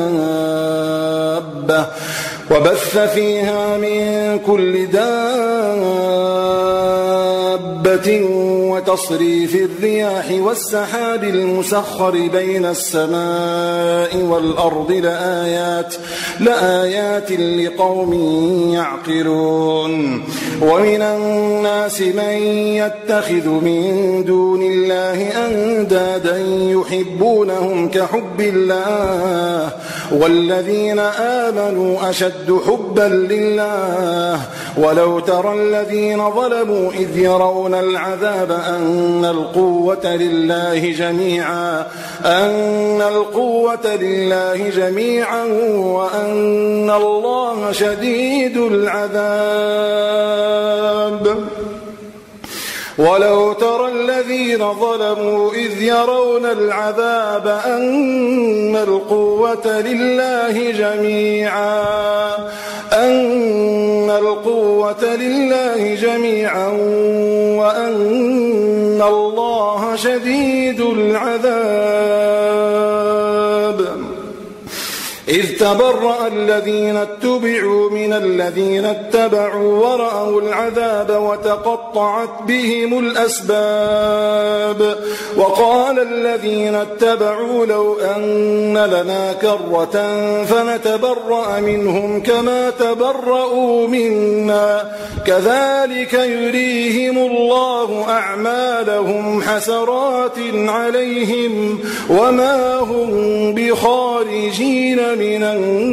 دابة وبث فيها من كل دابة وتصريف الرياح والسحاب المسخر بين السماء والأرض لآيات لآيات لقوم يعقلون ومن الناس من يتخذ من دون الله أندادا يحبونهم كحب الله والذين آمنوا أشد حبا لله ولو ترى الذين ظلموا إذ يرون العذاب أن القوة لله جميعا أن القوة لله جميعا وأن الله شديد العذاب ولو ترى الذين ظلموا إذ يرون العذاب أن القوة لله جميعا أن القوة لله جميعا وأن الله شديد العذاب إذ تبرأ الذين اتبعوا من الذين اتبعوا ورأوا العذاب وتقطعت بهم الأسباب وقال الذين اتبعوا لو أن لنا كرة فنتبرأ منهم كما تبرأوا منا كذلك يريهم الله أعمالهم حسرات عليهم وما هم بخارجين من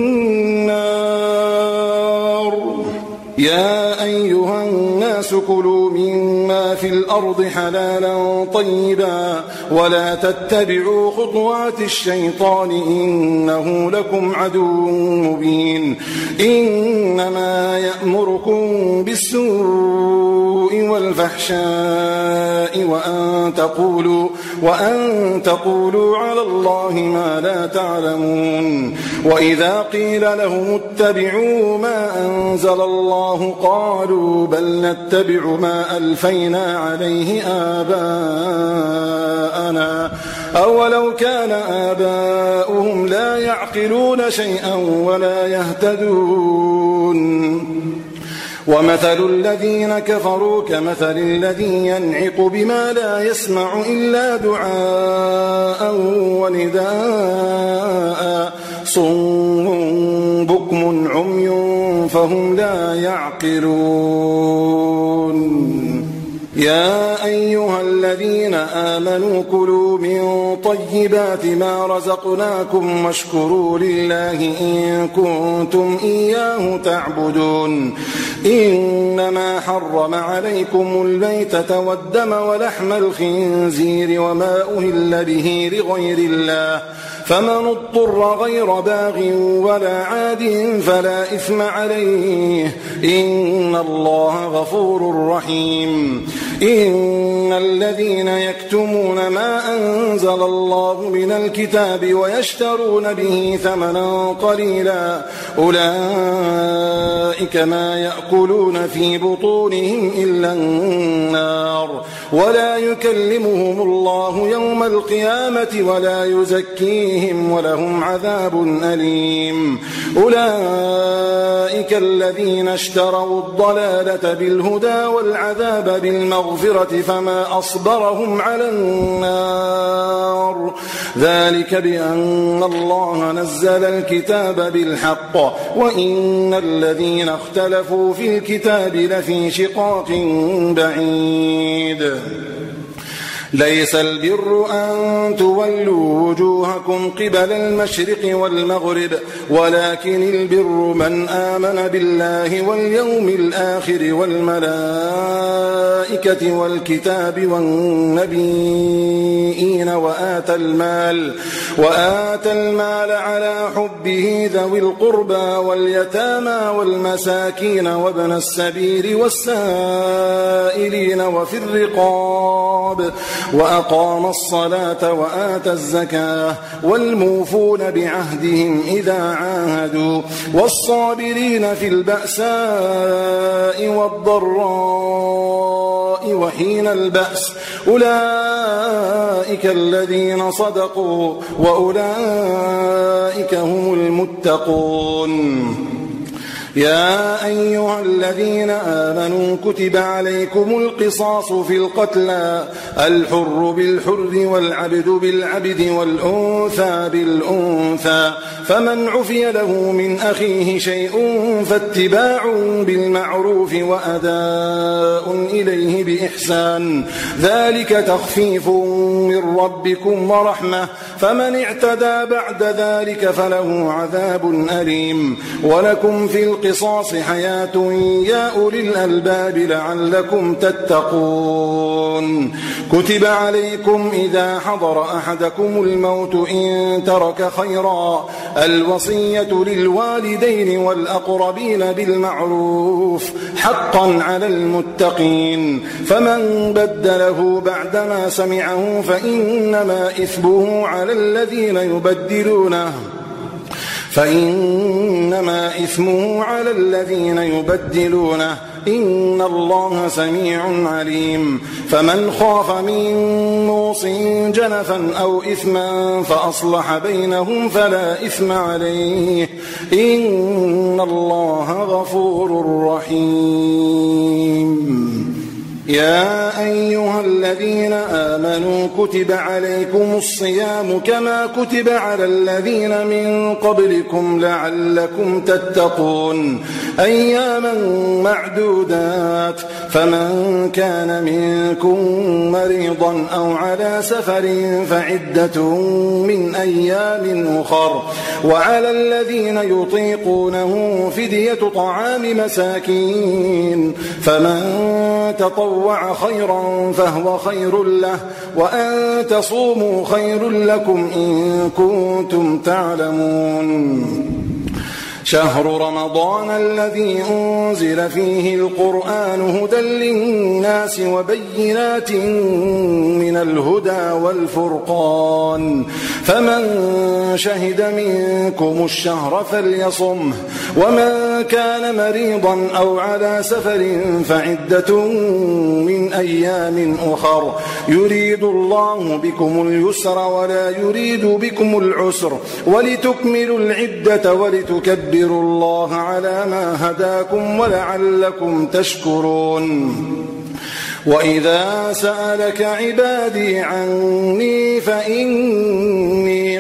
النار يا أيها الناس كلوا مما في الأرض حلالا طيبا ولا تتبعوا خطوات الشيطان إنه لكم عدو مبين إنما يأمركم بالسوء والفحشاء وأن تقولوا, وأن تقولوا على الله ما لا تعلمون. وإذا قيل لهم اتبعوا ما أنزل الله قالوا بل نتبع ما ألفينا عليه آباءنا أولو كان آباؤهم لا يعقلون شيئا ولا يهتدون. ومثل الذين كفروا كمثل الذي ينعق بما لا يسمع إلا دعاء ونداء صم بكم عمي فهم لا يعقلون. يا أيها الذين آمنوا كلوا من طيبات ما رزقناكم واشكروا لله إن كنتم إياه تعبدون. إنما حرم عليكم الميتة والدم ولحم الخنزير وما أهل به لغير الله فمن اضطر غير باغ ولا عاد فلا إثم عليه إن الله غفور رحيم. إن الذين يكتمون ما أنزل الله من الكتاب ويشترون به ثمنا قليلا أولئك ما يأكلون في بطونهم إلا النار ولا يكلمهم الله يوم القيامة ولا يزكيهم ولهم عذاب أليم. أولئك الذين اشتروا الضلالة بالهدى والعذاب بالمغفرة فما أصبرهم على النار ذلك بأن الله نزل الكتاب بالحق وإن الذين اختلفوا في الكتاب لفي شقاق بعيد. ليس البر أن تولوا وجوهكم قبل المشرق والمغرب ولكن البر من آمن بالله واليوم الآخر والملائكة والكتاب والنبيين وآتى المال وآتى المال على حبه ذوي القربى واليتامى والمساكين وابن السبيل والسائلين وفي الرقاب وأقام الصلاة وآتى الزكاة والموفون بعهدهم إذا عاهدوا والصابرين في البأساء والضراء وحين البأس أولئك الذين صدقوا وأولئك هم المتقون. يا أيها الذين آمنوا كتب عليكم القصاص في القتلى الحر بالحر والعبد بالعبد والأنثى بالأنثى فمن عفي له من أخيه شيء فاتباع بالمعروف وأداء إليه بإحسان ذلك تخفيف من ربكم ورحمة فمن اعتدى بعد ذلك فله عذاب أليم. ولكم في القصاص حياة يا أولي الألباب لعلكم تتقون. كتب عليكم إذا حضر أحدكم الموت إن ترك خيرا الوصية للوالدين والأقربين بالمعروف حقا على المتقين فمن بدله بعدما سمعه فإنما إثمه على الذين يبدلونه فإنما إثمه على الذين يبدلونه إن الله سميع عليم. فمن خاف من موص جنفا أو إثما فأصلح بينهم فلا إثم عليه إن الله غفور رحيم. يا أيها الذين آمنوا كتب عليكم الصيام كما كتب على الذين من قبلكم لعلكم تتقون أياما معدودات فمن كان منكم مريضا أو على سفر فعدة من أيام أخر وعلى الذين يطيقونه فدية طعام مساكين فمن تطوع خيرا فهو خير له وأن تصوموا خير لكم إن كنتم تعلمون. شهر رمضان الذي أنزل فيه القرآن هدى للناس وبينات من الهدى والفرقان فمن شهد منكم الشهر فليصمه ومن كان مريضا أو على سفر فعدة من أيام أخر يريد الله بكم اليسر ولا يريد بكم العسر ولتكملوا العدة ولتكبروا الله على ما هداكم ولعلكم تشكرون وإذا سألك عبادي عني فإني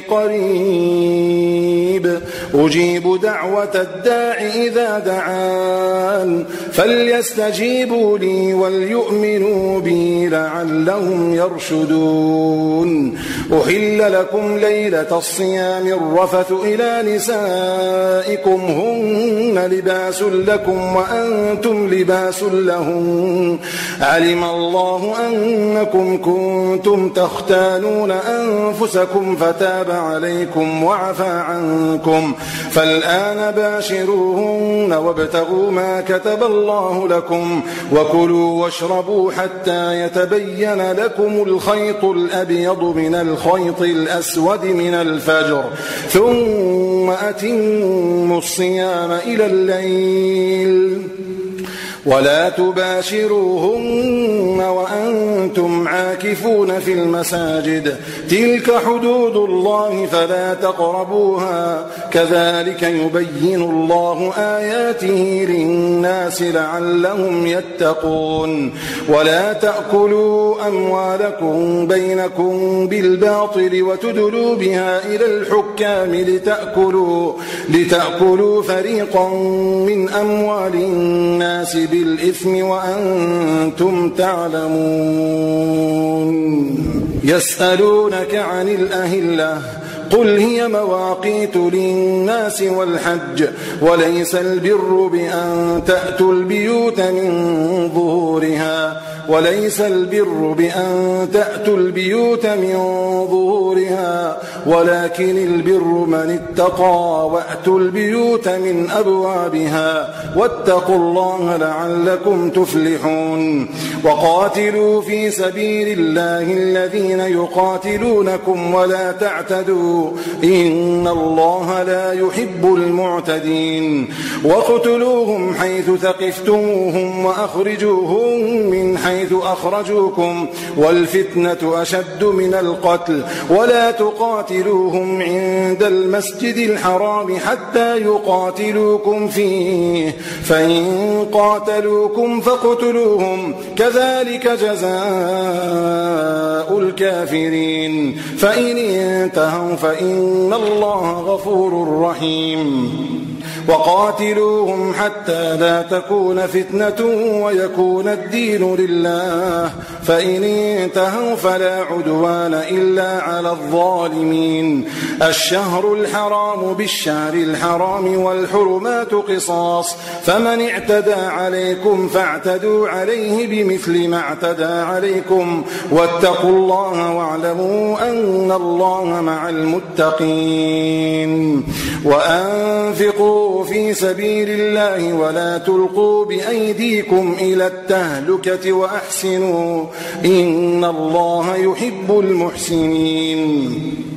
قريب أجيب دعوة الداع إذا دعان فليستجيبوا لي وليؤمنوا بي لعلهم يرشدون أحل لكم ليلة الصيام الرفث إلى نسائكم هن لباس لكم وأنتم لباس لهم علم الله أنكم كنتم تختانون أنفسكم فتاب عليكم وعفى عنكم فالآن باشروهن وابتغوا ما كتب الله لكم وكلوا واشربوا حتى يتبين لكم الخيط الأبيض من الخيط الأسود من الفجر ثم أتموا الصيام إلى الليل ولا تباشروهن وأنتم عاكفون في المساجد تلك حدود الله فلا تقربوها كذلك يبين الله آياته للناس لعلهم يتقون ولا تأكلوا أموالكم بينكم بالباطل وتدلوا بها إلى الحكام لتأكلوا, لتأكلوا فريقا من أموال الناس بالإثم وأنتم تعلمون يسألونك عن الأهلة قل هي مواقيت للناس والحج وليس البر بأن تأتوا البيوت من ظهورها وليس البر بأن تأتوا البيوت من ظهورها ولكن البر من اتقى وأتوا البيوت من أبوابها واتقوا الله لعلكم تفلحون وقاتلوا في سبيل الله الذين يقاتلونكم ولا تعتدوا إن الله لا يحب المعتدين واقتلوهم حيث ثقفتموهم وأخرجوهم من حيث أخرجوكم والفتنة أشد من القتل ولا تقاتلوهم عند المسجد الحرام حتى يقاتلوكم فيه فإن قاتلوكم فاقتلوهم كذلك جزاء الكافرين فإن انتهوا فإن الله غفور رحيم وقاتلوهم حتى لا تكون فتنة ويكون الدين لله فإن انتهوا فلا عدوان إلا على الظالمين الشهر الحرام بالشهر الحرام والحرمات قصاص فمن اعتدى عليكم فاعتدوا عليه بمثل ما اعتدى عليكم واتقوا الله واعلموا أن الله مع المتقين وأنفقوا في سبيل الله ولا تلقوا بأيديكم إلى التهلكة وأحسنوا إن الله يحب المحسنين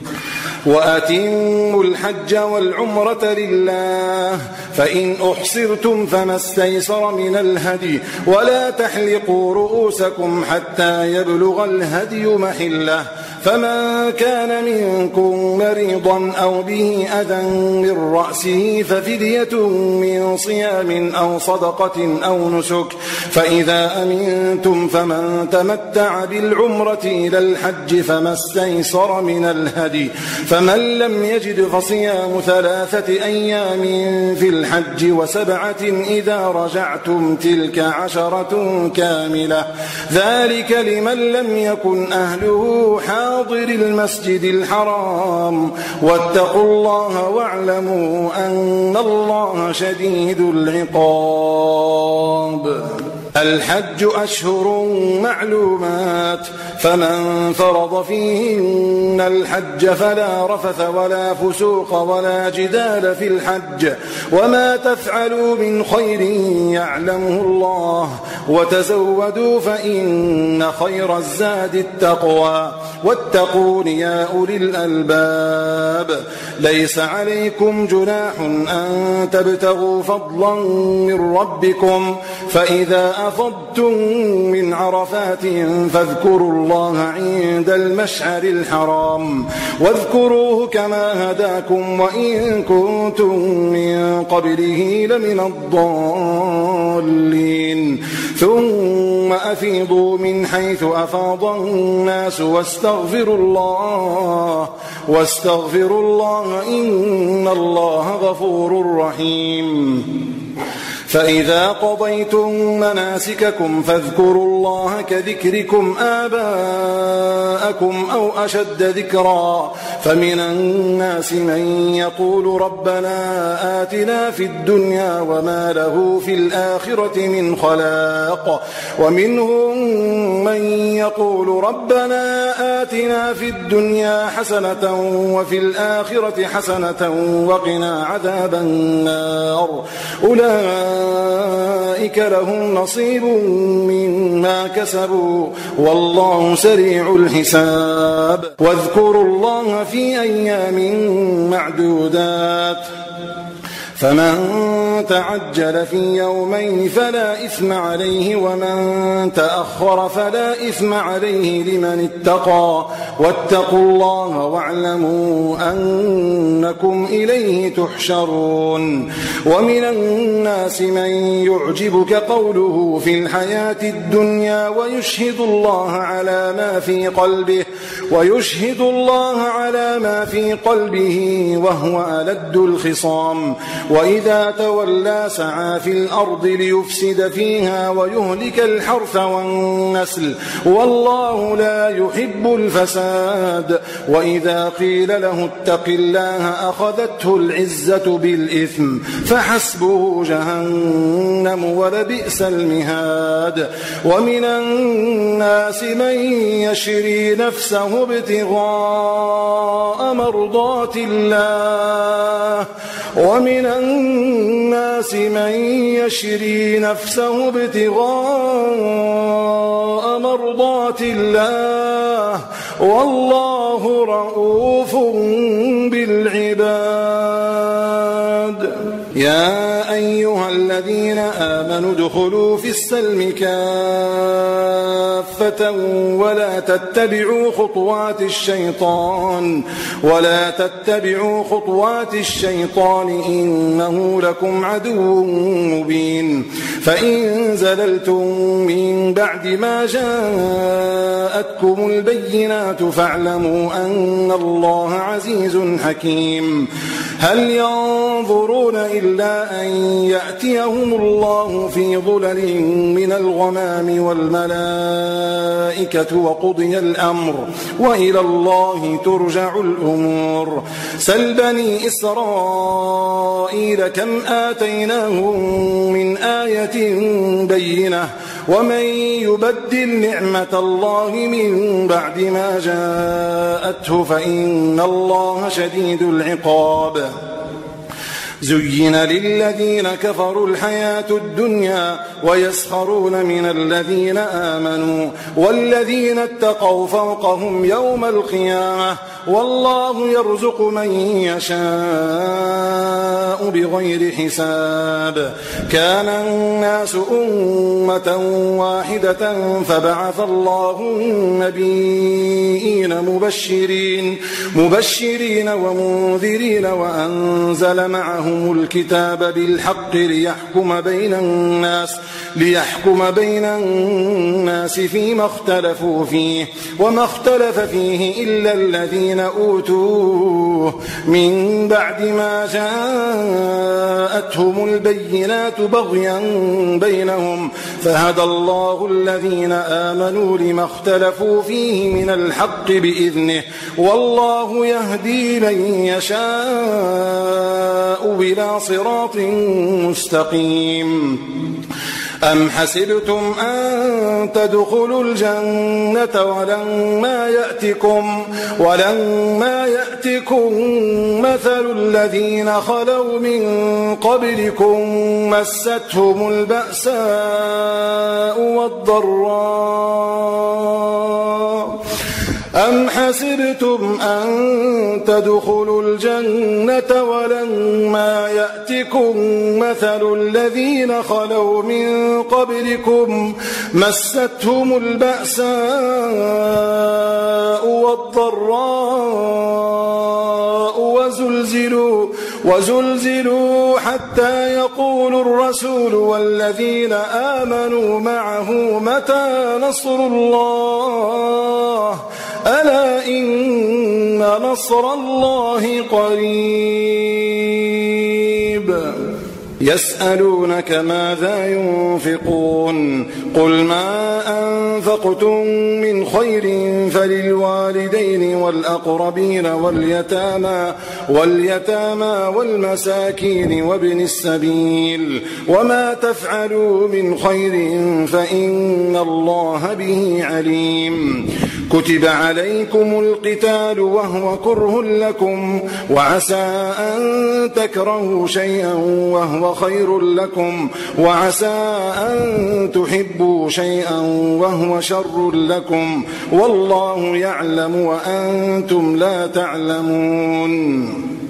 وأتموا الحج والعمرة لله فإن أحصرتم فما استيسر من الهدي ولا تحلقوا رؤوسكم حتى يبلغ الهدي محله فمن كان منكم مريضا أو به أذى من رأسه ففدية من صيام أو صدقة أو نسك فإذا أمنتم فمن تمتع بالعمرة إلى الحج فما استيسر من الهدي فمن لم يجد فصيام ثلاثة أيام في الحج وسبعة إذا رجعتم تلك عشرة كاملة ذلك لمن لم يكن أهله حاضر المسجد الحرام واتقوا الله واعلموا أن الله شديد العقاب. الحج أشهر معلومات فمن فرض فيهن الحج فلا رفث ولا فسوق ولا جدال في الحج وما تفعلوا من خير يعلمه الله وتزودوا فإن خير الزاد التقوى واتقون يا أولي الألباب ليس عليكم جناح أن تبتغوا فضلا من ربكم فإذا أفضتم من عرفات فاذكروا الله عند المشعر الحرام واذكروه كما هداكم وإن كنتم من قبله لمن الضالين ثم أفيضوا من حيث أفاض الناس واستغفروا الله واستغفروا الله إن الله غفور رحيم فإذا قضيتم مناسككم فاذكروا الله كذكركم آباءكم أو أشد ذكرا فمن الناس من يقول ربنا آتنا في الدنيا وما له في الآخرة من خلاق ومنهم من يقول ربنا آتنا في الدنيا حسنة وفي الآخرة حسنة وقنا عذاب النار أولئك أولئك لهم نصيب مما كسبوا والله سريع الحساب واذكروا الله في أيام معدودات فمن تعجل في يومين فلا إثم عليه ومن تأخر فلا إثم عليه لمن اتقى واتقوا الله واعلموا أنكم إليه تحشرون ومن الناس من يعجبك قوله في الحياة الدنيا ويشهد الله على ما في قلبه ويشهد الله على ما في قلبه وهو ألد الخصام وإذا تولى سعى في الأرض ليفسد فيها ويهلك الحرث والنسل والله لا يحب الفساد وإذا قيل له اتق الله أخذته العزة بالإثم فحسبه جهنم ولبئس المهاد ومن الناس من يشري نفسه ابتغاء مرضات الله ومن الناس من يشري نفسه ابتغاء مرضات الله والله رؤوف بالعباد يا أيها الذين آمنوا ادخلوا في السلم كافة ولا تتبعوا خطوات الشيطان ولا تتبعوا خطوات الشيطان إنه لكم عدو مبين فإن زللتم من بعد ما جاءتكم البينات فاعلموا أن الله عزيز حكيم هل ينظرون إلا أن يأتيهم الله في ظلل من الغمام والملائكة وقضي الأمر وإلى الله ترجع الأمور سل بني إسرائيل كم آتيناهم من آية بينة ومن يبدل نعمة الله من بعد ما جاءته فإن الله شديد العقاب زين للذين كفروا الحياة الدنيا ويسخرون من الذين آمنوا والذين اتقوا فوقهم يوم القيامة والله يرزق من يشاء بغير حساب كان الناس أمة واحدة فبعث الله النبيين مبشرين مبشرين ومنذرين وأنزل معهم الكتاب بالحق ليحكم بين الناس ليحكم بين الناس فيما اختلفوا فيه وما اختلف فيه إلا الذين أوتوه من بعد ما جاءتهم البينات بغيا بينهم فهدى الله الذين آمنوا لما اختلفوا فيه من الحق بإذنه والله يهدي من يشاء إلى صراط مستقيم أم حسبتم أن تدخلوا الجنة ولما يأتكم, ولما يأتكم مثل الذين خلوا من قبلكم مستهم البأساء والضراء أم حسبتم أن تدخلوا الجنة ولما يأتكم مثل الذين خلوا من قبلكم مستهم البأساء والضراء وزلزلوا, وزلزلوا حتى يقول الرسول والذين آمنوا معه متى نصر الله ألا إن نصر الله قريب. يسألونك ماذا ينفقون قل ما أنفقتم من خير فللوالدين والأقربين واليتامى, واليتامى والمساكين وابن السبيل وما تفعلوا من خير فإن الله به عليم. كتب عليكم القتال وهو كره لكم وعسى أن تكرهوا شيئا وهو خير لكم وعسى أن تحبوا شيئا وهو شر لكم والله يعلم وأنتم لا تعلمون.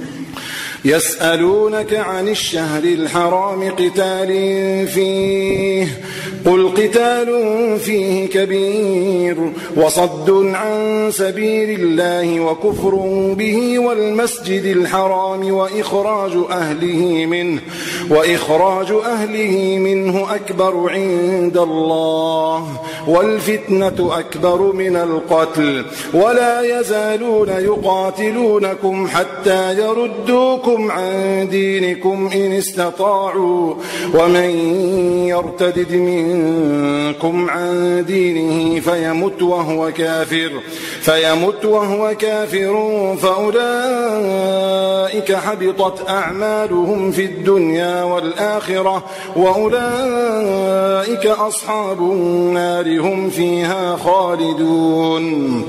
يسألونك عن الشهر الحرام قتال فيه قل قتال فيه كبير وصد عن سبيل الله وكفر به والمسجد الحرام وإخراج أهله منه وإخراج أهله منه أكبر عند الله والفتنة أكبر من القتل ولا يزالون يقاتلونكم حتى يردوكم عن دينكم إن استطاعوا ومن يرتدد منكم عن دينه فيمت وهو كافر فيمت وهو كافر فأولئك حبطت أعمالهم في الدنيا والآخرة وأولئك أصحاب النار هم فيها خالدون.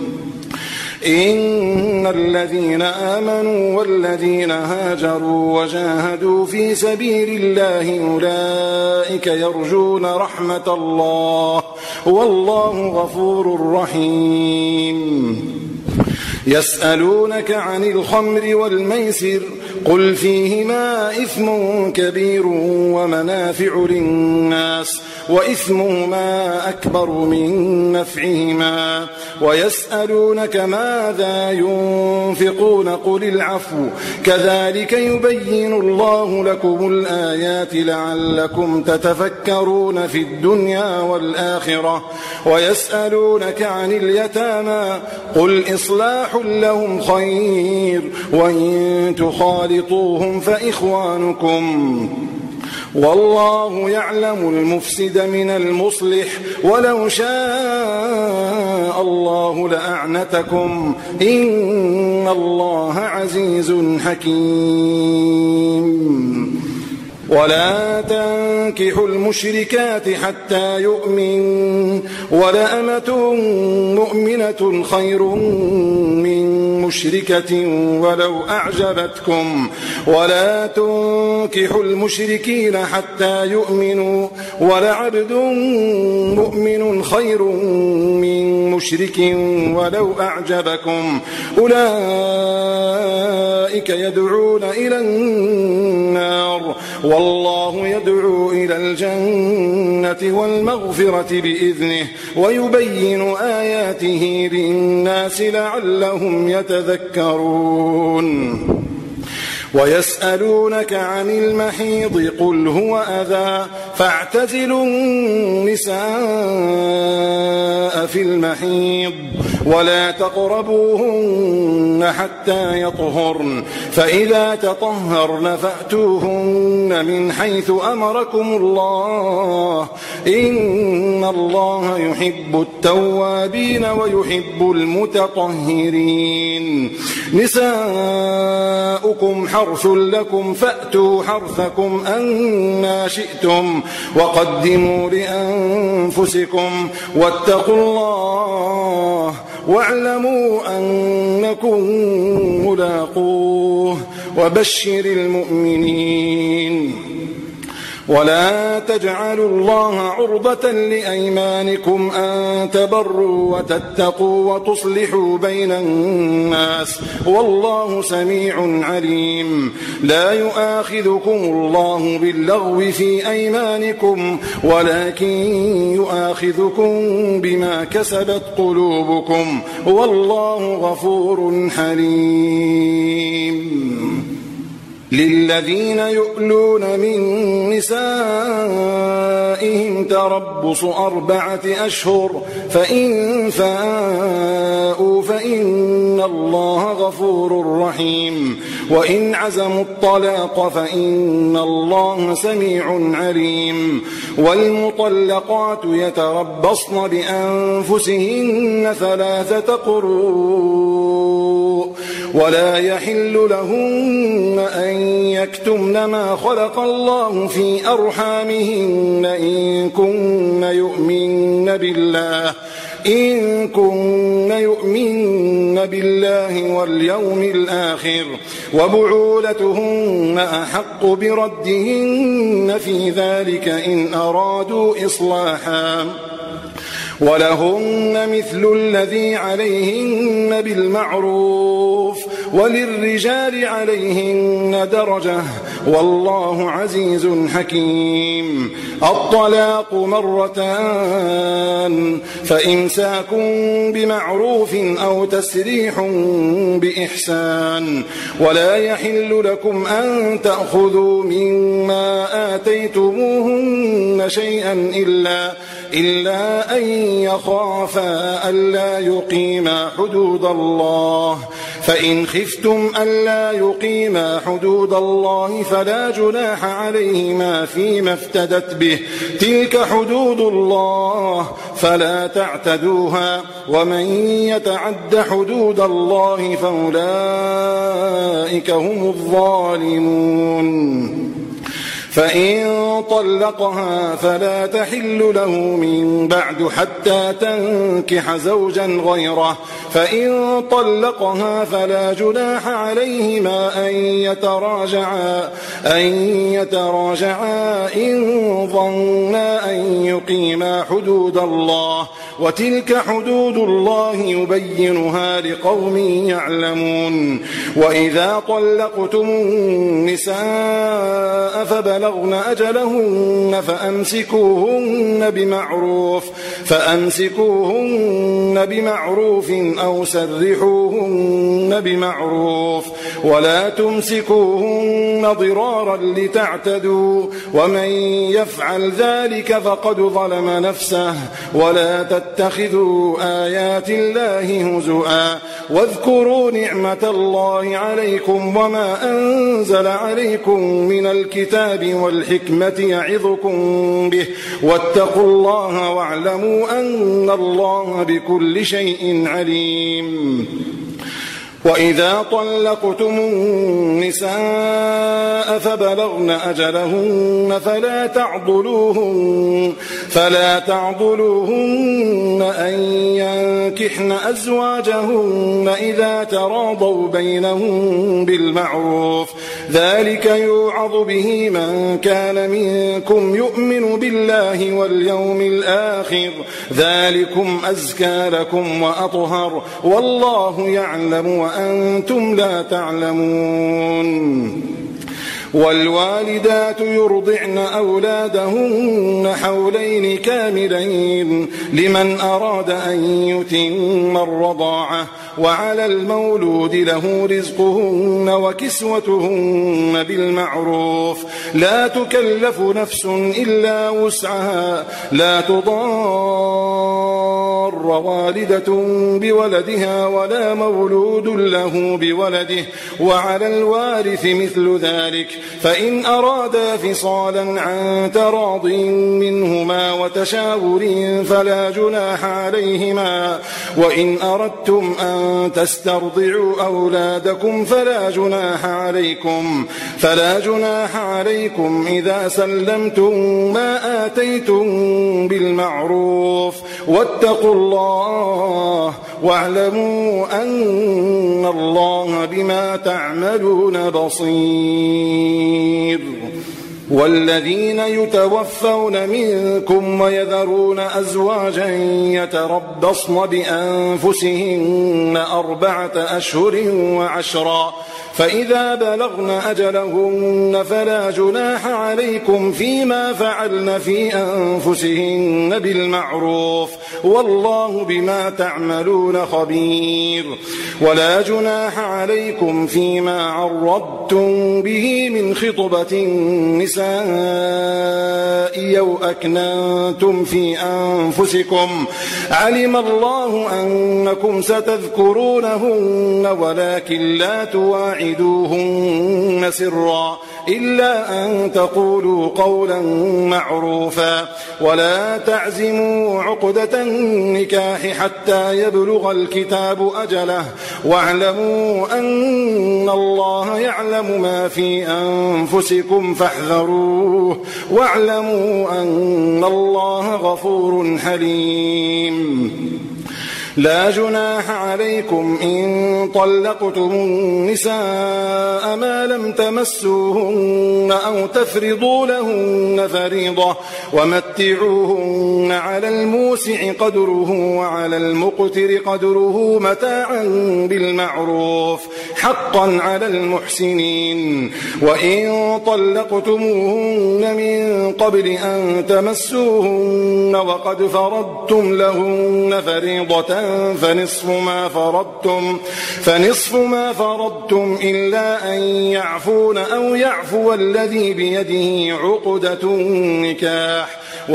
إن الذين آمنوا والذين هاجروا وجاهدوا في سبيل الله أولئك يرجون رحمة الله والله غفور رحيم. يسألونك عن الخمر والميسر قل فيهما إثم كبير ومنافع للناس وإثمهما أكبر من نفعهما ويسألونك ماذا ينفقون قل العفو كذلك يبين الله لكم الآيات لعلكم تتفكرون في الدنيا والآخرة. ويسألونك عن اليتامى قل إصلاح لهم خير وإن تخالطوهم فإخوانكم والله يعلم المفسد من المصلح ولو شاء الله لأعنتكم إن الله عزيز حكيم. ولا تنكحوا المشركات حتى يؤمن ولأمة مؤمنة خير من مشركة ولو أعجبتكم ولا تنكحوا المشركين حتى يؤمنوا ولعبد مؤمن خير من مشرك ولو أعجبكم أولئك يدعون إلى النار والله يدعو إلى الجنة والمغفرة بإذنه ويبين آياته للناس لعلهم يتذكرون. ويسألونك عن المحيض قل هو أذى فاعتزلوا النساء في المحيض ولا تقربوهن حتى يطهرن فإذا تطهرن فأتوهن من حيث أمركم الله إن الله يحب التوابين ويحب المتطهرين. نساؤكم حرث لكم فأتوا حرثكم أنى ما شئتم وقدموا لأنفسكم واتقوا الله واعلموا أنكم ملاقوه وبشر المؤمنين. ولا تجعلوا الله عرضة لأيمانكم أن تبروا وتتقوا وتصلحوا بين الناس والله سميع عليم. لا يؤاخذكم الله باللغو في أيمانكم ولكن يؤاخذكم بما كسبت قلوبكم والله غفور حليم. للذين يؤلون من نسائهم تربص أربعة أشهر فإن فاءوا فإن الله غفور رحيم. وإن عزموا الطلاق فإن الله سميع عليم. والمطلقات يتربصن بأنفسهن ثلاثة قروء ولا يحل لهن أن يكتمن ما خلق الله في أرحامهن إن كن يؤمن بالله إن كن يؤمن بالله واليوم الآخر وبعولتهن أحق بردهن في ذلك إن أرادوا إصلاحا ولهن مثل الذي عليهن بالمعروف وللرجال عليهن درجة والله عزيز حكيم. الطلاق مرتان فإمساك بمعروف أو تسريح بإحسان. ولا يحل لكم أن تأخذوا مما آتيتموهن شيئا إلا إلا أن يخافا ألا يقيما حدود الله فإن خفتم ألا يقيما حدود الله فلا جناح عليهما فيما افتدت به تلك حدود الله فلا تعتدوها ومن يتعد حدود الله فأولئك هم الظالمون. فإن طلقها فلا تحل له من بعد حتى تنكح زوجا غيره فإن طلقها فلا جناح عليهما أن يتراجعا أن يتراجعا إن ظنا أن يقيما حدود الله وتلك حدود الله يبينها لقوم يعلمون. وإذا طلقتم النساء فبلغن أجلهن فأمسكوهن بمعروف فأمسكوهن بمعروف أو سرحوهن بمعروف ولا تمسكوهن ضرارا لتعتدوا ومن يفعل ذلك فقد ظلم نفسه. ولا تتخذوا آيات الله هزؤا واذكروا نعمة الله عليكم وما أنزل عليكم من الكتاب والحكمة يعظكم به واتقوا الله واعلموا أن الله بكل شيء عليم. وإذا طلقتم النساء فبلغن أجلهن فلا تعضلوهن فلا تعضلوهن أن ينكحن أزواجهن إذا تراضوا بينهم بالمعروف ذلك يوعظ به من كان منكم يؤمن بالله واليوم الآخر ذلكم أزكى لكم وأطهر والله يعلم وأنتم لا تعلمون. والوالدات يرضعن أولادهن حولين كاملين لمن أراد أن يتم الرضاعة وعلى المولود له رزقهن وكسوتهن بالمعروف لا تكلف نفس إلا وسعها لا تضار والدة بولدها ولا مولود له بولده وعلى الوارث مثل ذلك فإن أرادا فصالا عن تراض منهما وتشاور فلا جناح عليهما، وإن أردتم أن تسترضعوا أولادكم فلا جناح عليكم فلا جناح عليكم إذا سلمتم ما آتيتم بالمعروف، واتقوا الله واعلموا أن الله بما تعملون بصير. والذين يتوفون منكم ويذرون أزواجا يتربصن بأنفسهن أربعة أشهر وعشرا، فإذا بلغن أجلهن فلا جناح عليكم فيما فعلن في أنفسهن بالمعروف، والله بما تعملون خبير. ولا جناح عليكم فيما عرضتم به من خطبة النساء أو أكننتم في أنفسكم، علم الله أنكم ستذكرونهن ولكن لا تواعدوهن سرا إلا أن تقولوا قولا معروفا، ولا تعزموا عقدة النكاح حتى يبلغ الكتاب أجله، واعلموا أن الله يعلم ما في أنفسكم فاحذروه، واعلموا أن الله غفور حليم. لا جناح عليكم إن طلقتم النساء ما لم تمسوهن أو تفرضوا لهن فريضة، ومتعوهن على الموسع قدره وعلى المقتر قدره متاعا بالمعروف حقا على المحسنين. وإن طلقتموهن من قبل أن تمسوهن وقد فرضتم لهن فريضة فنصف ما فرضتم فنصف ما فرضتم إلا أن يعفون أو يعفو الذي بيده عقدة النكاح،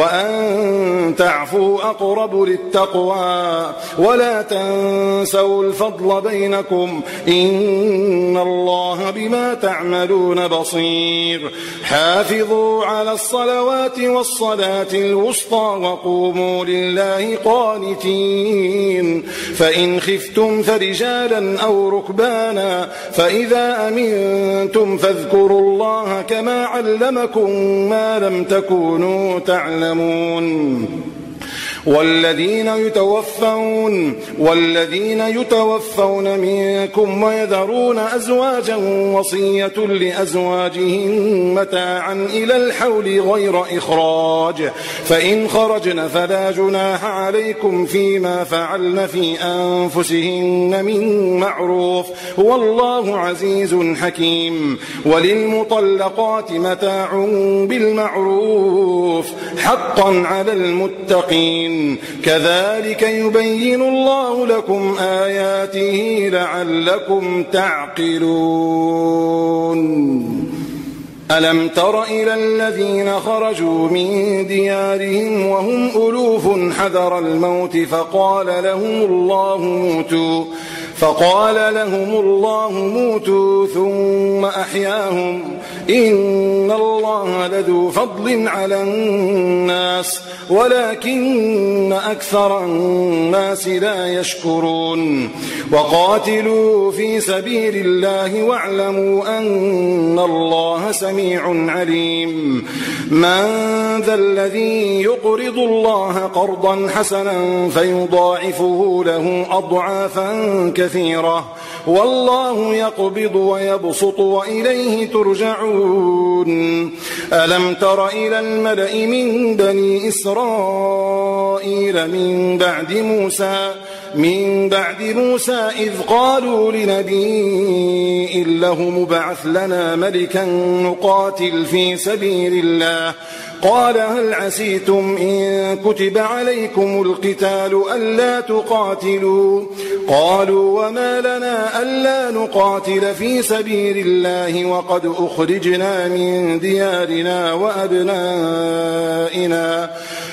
وأن تعفوا أقرب للتقوى، ولا تنسوا الفضل بينكم إن الله بما تعملون بصير. حافظوا على الصلوات والصلاة الوسطى وقوموا لله قانتين. فإن خفتم فرجالا أو ركبانا فإذا أمنتم فاذكروا الله كما علمكم ما لم تكونوا تعلمون. والذين يتوفون والذين يتوفون منكم ويذرون أزواجا وصية لأزواجهم متاعا إلى الحول غير إخراج، فإن خرجن فلا جناح عليكم فيما فعلن في أنفسهن من معروف، والله عزيز حكيم. وللمطلقات متاع بالمعروف حقا على المتقين، كذلك يبين الله لكم آياته لعلكم تعقلون. ألم تر إلى الذين خرجوا من ديارهم وهم ألوف حذر الموت فقال لهم الله موتوا فقال لهم الله موتوا ثم أحياهم إن الله لذو فضل على الناس ولكن أكثر الناس لا يشكرون. وقاتلوا في سبيل الله واعلموا أن الله سميع عليم. من ذا الذي يقرض الله قرضا حسنا فيضاعفه له أضعافا كثيرة والله يقبض ويبسط وإليه ترجعون. ألم تر إلى الملأ من بني إسرائيل من بعد موسى من بعد موسى إذ قالوا لنبي له مبعث لنا ملكا نقاتل في سبيل الله قال هل عسيتم إن كتب عليكم القتال ألا تقاتلوا قالوا وما لنا ألا نقاتل في سبيل الله وقد أخرجنا من ديارنا وأبنائنا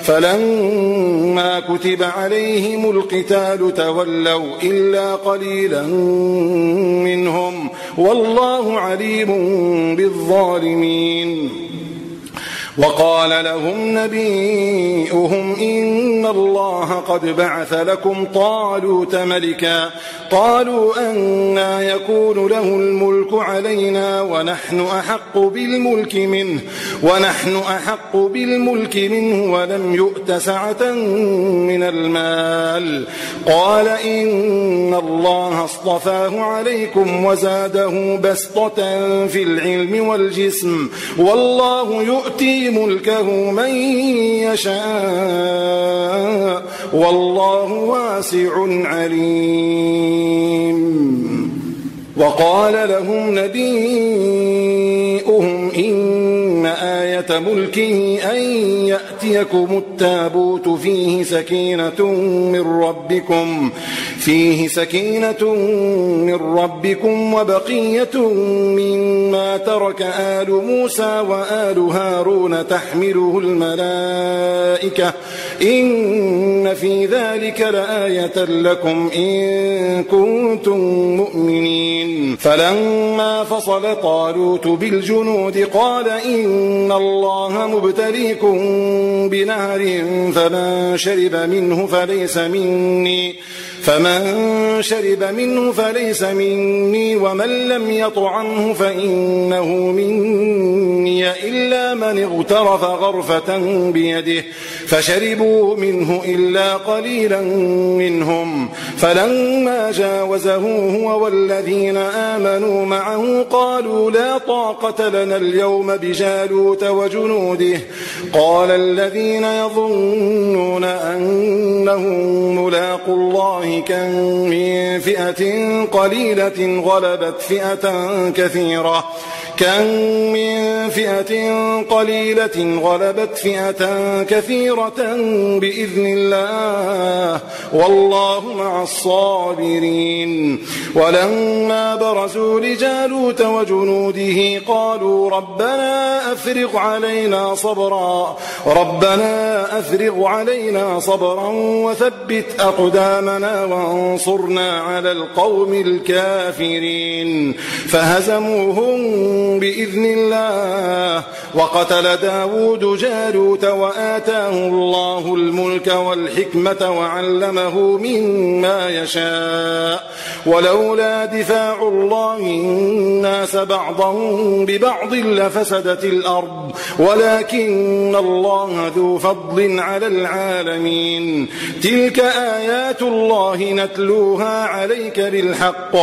فلما كتب عليهم القتال تولوا إلا قليلا منهم والله عليم بالظالمين. وقال لهم نبيئهم إن الله قد بعث لكم طالوت ملكا قالوا أنى يكون له الملك علينا ونحن أحق بالملك منه ونحن أحق بالملك منه ولم يؤت سعة من المال قال إن الله اصطفاه عليكم وزاده بسطة في العلم والجسم والله يؤتي ملكه من يشاء والله واسع عليم. وقال لهم نبيئهم إن آية ملكه أن يأتيكم التابوت فيه سكينة من ربكم فيه سكينة من ربكم وبقية مما ترك آل موسى وآل هارون تحمله الملائكة إن في ذلك لآية لكم إن كنتم مؤمنين. فلما فصل طالوت بالجنود قال إن الله مبتليكم بنهر فمن شرب منه فليس مني فمن شرب منه فليس مني ومن لم يطعمه فإنه مني إلا من اغترف غرفة بيده فشربوا منه إلا قليلا منهم. فلما جاوزه هو والذين آمنوا معه قالوا لا طاقة لنا اليوم بجالوت وجنوده قال الذين يظنون أنهم ملاقوا الله كم من فئة قليلة غلبت فئة كثيرة كم من فئة قليلة غلبت فئة كثيرة بإذن الله والله مع الصابرين. ولما برزوا لجالوت وجنوده قالوا ربنا أفرغ علينا صبرا ربنا أفرغ علينا صبرا وثبت أقدامنا وانصرنا على القوم الكافرين. فهزموهم بإذن الله وقتل داود جالوت وآتاه الله الملك والحكمة وعلمه مما يشاء ولولا دفاع الله الناس بعضهم ببعض لفسدت الأرض ولكن الله ذو فضل على العالمين. تلك آيات الله نتلوها عليك بالحق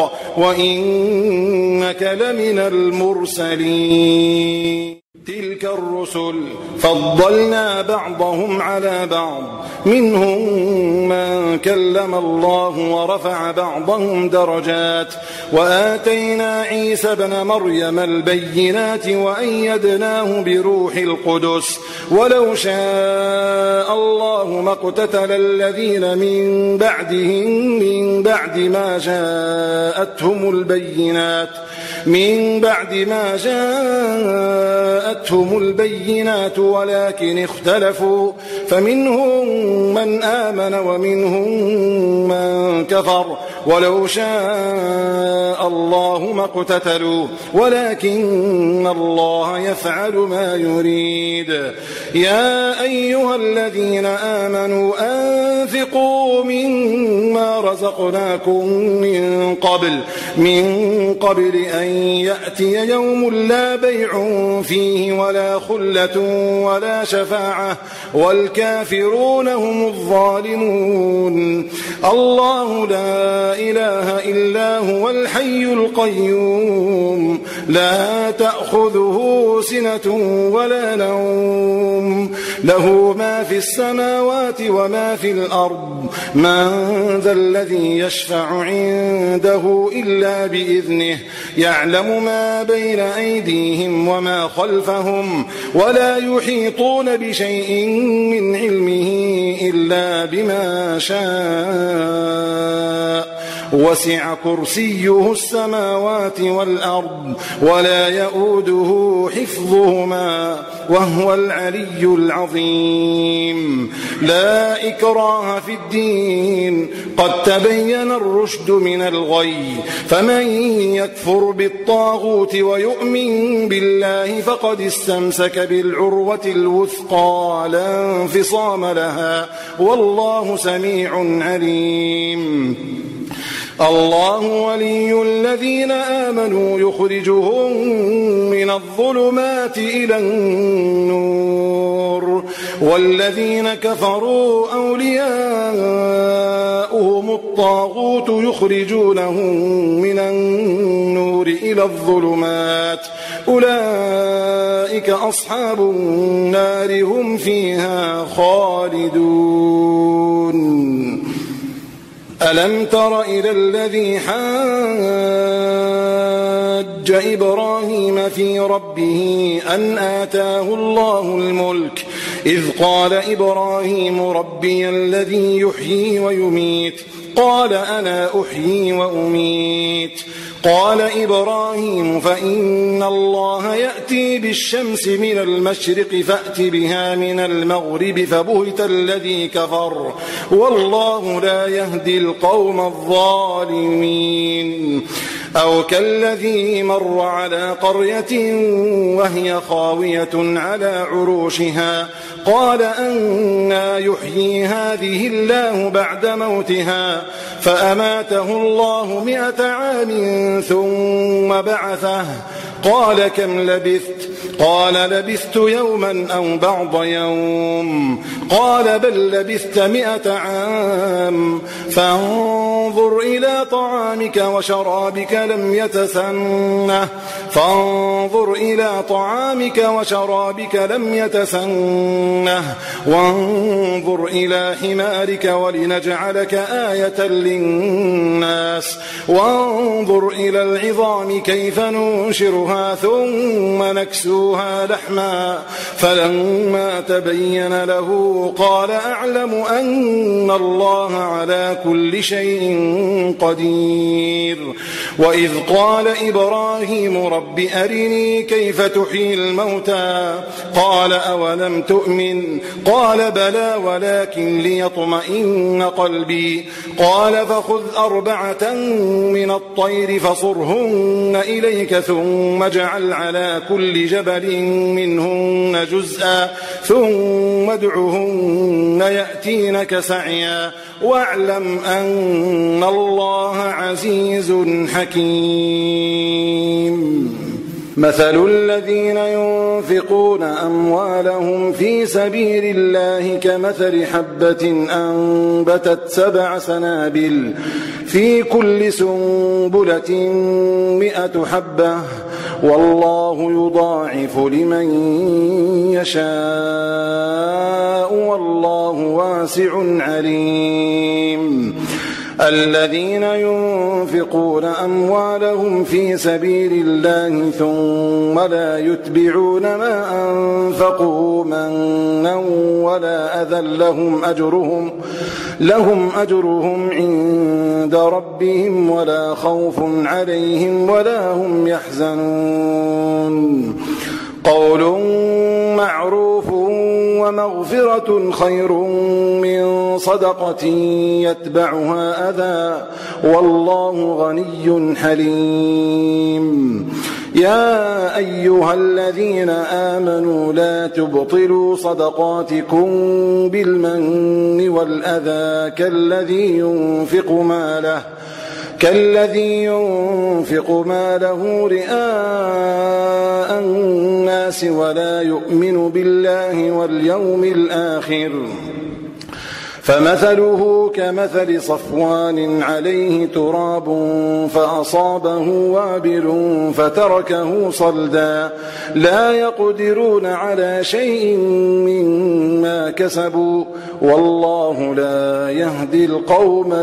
وإنك لمن المرسلين. تلك الرسل فضلنا بعضهم على بعض منهم من كلم الله ورفع بعضهم درجات وآتينا عيسى ابن مريم البينات وأيدناه بروح القدس ولو شاء الله ما اقتتل الذين من بعدهم من بعد ما جاءتهم البينات من بعد ما جاءتهم البينات ولكن اختلفوا فمنهم من آمن ومنهم من كفر ولو شاء الله ما اقتتلوا ولكن الله يفعل ما يريد. يا أيها الذين آمنوا أنفقوا مما رزقناكم من قبل من قبل أن يأتي يوم لا بيع فيه ولا خلة ولا شفاعة والكافرون هم الظالمون. الله لا إله إلا هو الحي القيوم لا تأخذه سنة ولا نوم له ما في السماوات وما في الأرض من ذا الذي يشفع عنده إلا بإذنه يعلم ما بين أيديهم وما خلفهم ولا يحيطون بشيء من علمه إلا بما شاء وسع كرسيه السماوات والأرض ولا يؤوده حفظهما وهو العلي العظيم. لا إكراه في الدين، قد تبين الرشد من الغي، فمن يكفر بالطاغوت ويؤمن بالله فقد استمسك بالعروة الوثقى لا انفصام لها، والله سميع عليم. الله ولي الذين آمنوا يخرجهم من الظلمات إلى النور، والذين كفروا أولياؤهم الطاغوت يخرجونهم من النور إلى الظلمات، أولئك أصحاب النار هم فيها خالدون. ألم تر إلى الذي حاج إبراهيم في ربه أن آتاه الله الملك إذ قال إبراهيم ربي الذي يحيي ويميت قال أنا أحيي وأميت. قال إبراهيم فإن الله يأتي بالشمس من المشرق فأت بها من المغرب فبهت الذي كفر والله لا يهدي القوم الظالمين. أو كالذي مر على قرية وهي خاوية على عروشها قال أنى يحيي هذه الله بعد موتها فأماته الله مئة عام ثم بعثه قال كم لبثت؟ قال لبثت يوما أو بعض يوم. قال بل لبثت مئة عام. فانظر إلى طعامك وشرابك لم يتسنه فانظر إلى طعامك وشرابك لم يتسنه وانظر إلى حمارك ولنجعلك آية للناس وانظر إلى العظام كيف ننشرها ثم نكسوها لحما فلما تبين له قال أعلم أن الله على كل شيء قدير. وإذ قال إبراهيم رب أرني كيف تحيي الموتى قال أولم تؤمن قال بلى ولكن ليطمئن قلبي. قال فخذ أربعة من الطير فصرهن إليك ثم اجعل على كل جبل منهن جزءا ثم ادعهن يأتينك سعيا واعلم أن الله عزيز حكيم. مثل الذين ينفقون أموالهم في سبيل الله كمثل حبة أنبتت سبع سنابل في كل سنبلة مئة حبة والله يضاعف لمن يشاء والله واسع عليم. الذين ينفقون أموالهم في سبيل الله ثم لا يتبعون ما أنفقوا منا ولا أذى لهم أجرهم لهم أجرهم عند ربهم ولا خوف عليهم ولا هم يحزنون. قول معروف ومغفرة خير من صدقة يتبعها أذى والله غني حليم. يا أيها الذين آمنوا لا تبطلوا صدقاتكم بالمن والأذى كالذي ينفق ماله كالذي ينفق ماله رئاء الناس ولا يؤمن بالله واليوم الآخر فمثله كمثل صفوان عليه تراب فأصابه وابل فتركه صلدا لا يقدرون على شيء مما كسبوا والله لا يهدي القوم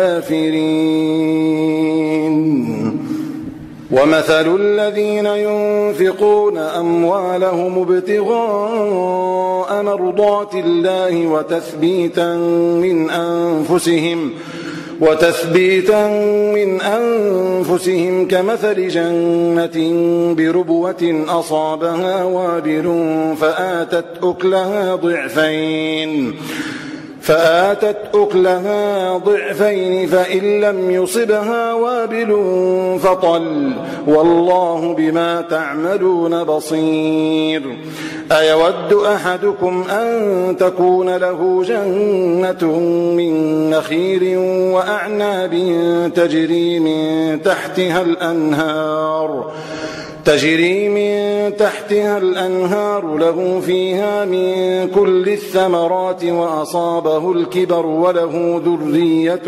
الكافرين. ومثل الذين ينفقون أموالهم ابتغاء مرضات الله وتثبيتا من أنفسهم وتثبيتا من أنفسهم كمثل جنة بربوة أصابها وابل فآتت أكلها ضعفين فآتت أكلها ضعفين فإن لم يصبها وابل فطل والله بما تعملون بصير. أيود أحدكم أن تكون له جنة من نخيل وأعناب تجري من تحتها الأنهار تجري من تحتها الأنهار له فيها من كل الثمرات وأصابه الكبر وله ذرية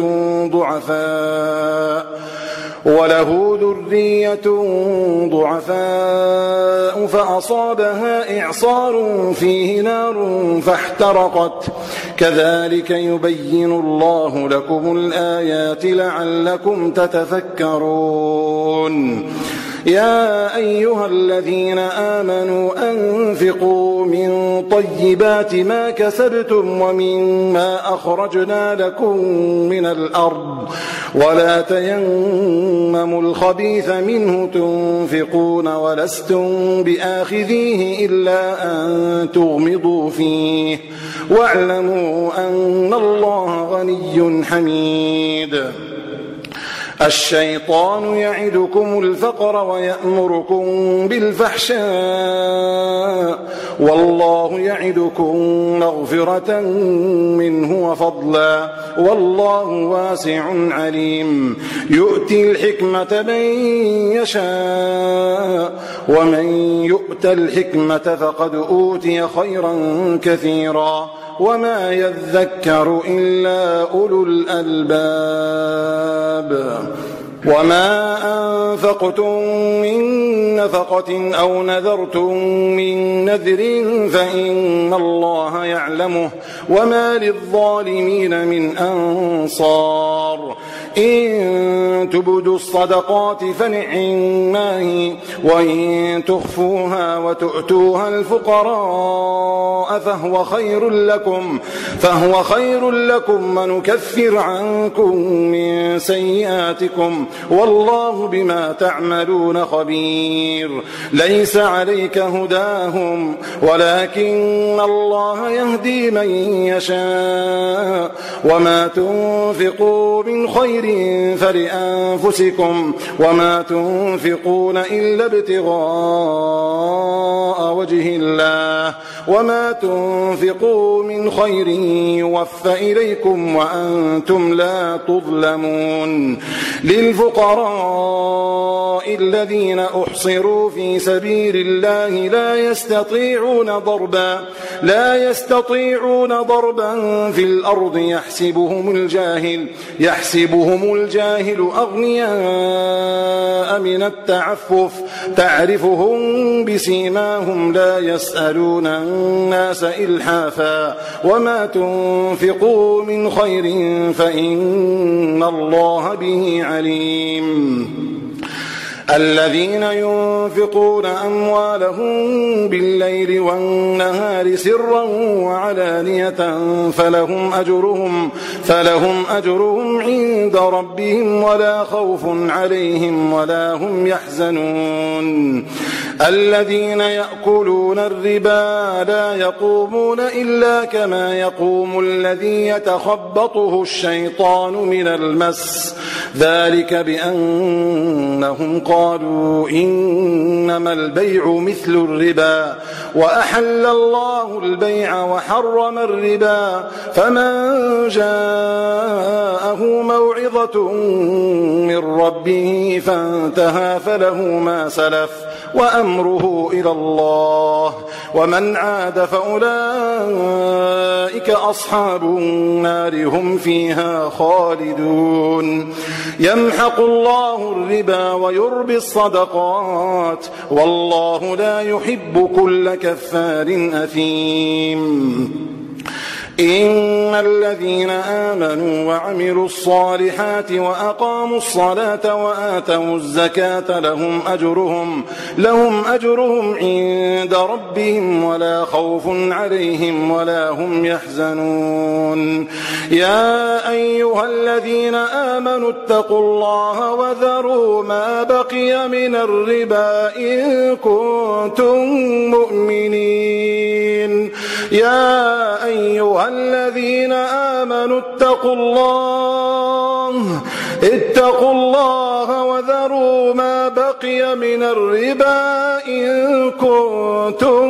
ضعفاء وله ذرية ضعفاء فأصابها إعصار فيه نار فاحترقت كذلك يبين الله لكم الآيات لعلكم تتفكرون. يا أيها الذين آمنوا أنفقوا من طيبات ما كسبتم ومما أخرجنا لكم من الأرض ولا تيمموا الخبيث منه تنفقون ولستم بآخذيه إلا أن تغمضوا فيه واعلموا أن الله غني حميد. الشيطان يعدكم الفقر ويأمركم بالفحشاء والله يعدكم مغفرة منه وفضلا والله واسع عليم. يؤتي الحكمة من يشاء ومن يؤت الحكمة فقد أوتي خيرا كثيرا وما يذكر إلا أولو الألباب. وما أنفقتم من نفقة أو نذرتم من نذر فإن الله يعلمه وما للظالمين من أنصار. إن تبدوا الصدقات فنعما هي وإن تخفوها وتؤتوها الفقراء فهو خير لكم فهو خير لكم ونكفر عنكم من سيئاتكم والله بما تعملون خبير. ليس عليك هداهم ولكن الله يهدي من يشاء وما تنفقوا من خير فلأنفسكم وما تنفقون إلا ابتغاء وجه الله وما تنفقوا من خير يوفى إليكم وأنتم لا تظلمون. للفقراء الذين أحصروا في سبيل الله لا يستطيعون ضربا لا يستطيعون ضربا في الأرض يحسبهم الجاهل يحسبهم الجاهل أغنياء من التعفف تعرفهم بسيماهم لا يسألون الناس إلحافا وما تنفقوا من خير فإن الله به عليم. الذين ينفقون أموالهم بالليل والنهار سرا وعلانية فلهم أجرهم فلهم أجرهم عند ربهم ولا خوف عليهم ولا هم يحزنون. الذين يأكلون الربا لا يقومون إلا كما يقوم الذي يتخبطه الشيطان من المس ذلك بأنهم قالوا إنما البيع مثل الربا وأحل الله البيع وحرم الربا فمن جاءه موعظة من ربه فانتهى فله ما سلف وأمره إلى الله ومن عاد فأولئك أصحاب النار هم فيها خالدون. يمحق الله الربا ويربي الصدقات والله لا يحب كل كفار أثيم. إن الذين آمنوا وعملوا الصالحات وأقاموا الصلاة وآتوا الزكاة لهم أجرهم لهم أجرهم عند ربهم ولا خوف عليهم ولا هم يحزنون يا أيها الذين آمنوا اتقوا الله وذروا ما بقي من الربا إن كنتم مؤمنين يا أيها الذين آمنوا اتقوا الله اتقوا الله وذروا ما بقي من الربا إن كنتم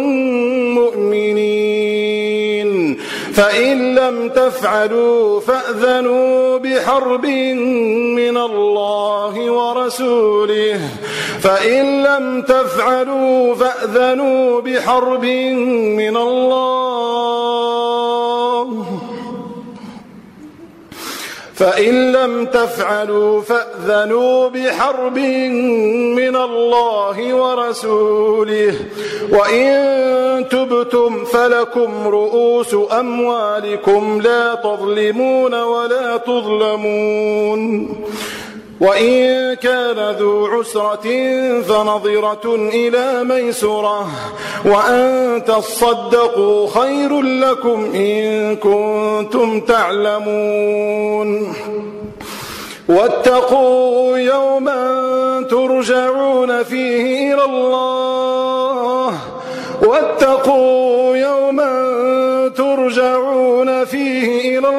مؤمنين فإن لم تفعلوا فأذنوا بحرب من الله ورسوله فإن لم تفعلوا فأذنوا بحرب من الله فإن لم تفعلوا فأذنوا بحرب من الله ورسوله وإن تبتم فلكم رؤوس أموالكم لا تظلمون ولا تظلمون وإن كان ذو عسرة فنظرة إلى ميسرة وأن تصدقوا خير لكم إن كنتم تعلمون واتقوا يوما ترجعون فيه إلى الله واتقوا يوما ترجعون فيه إلى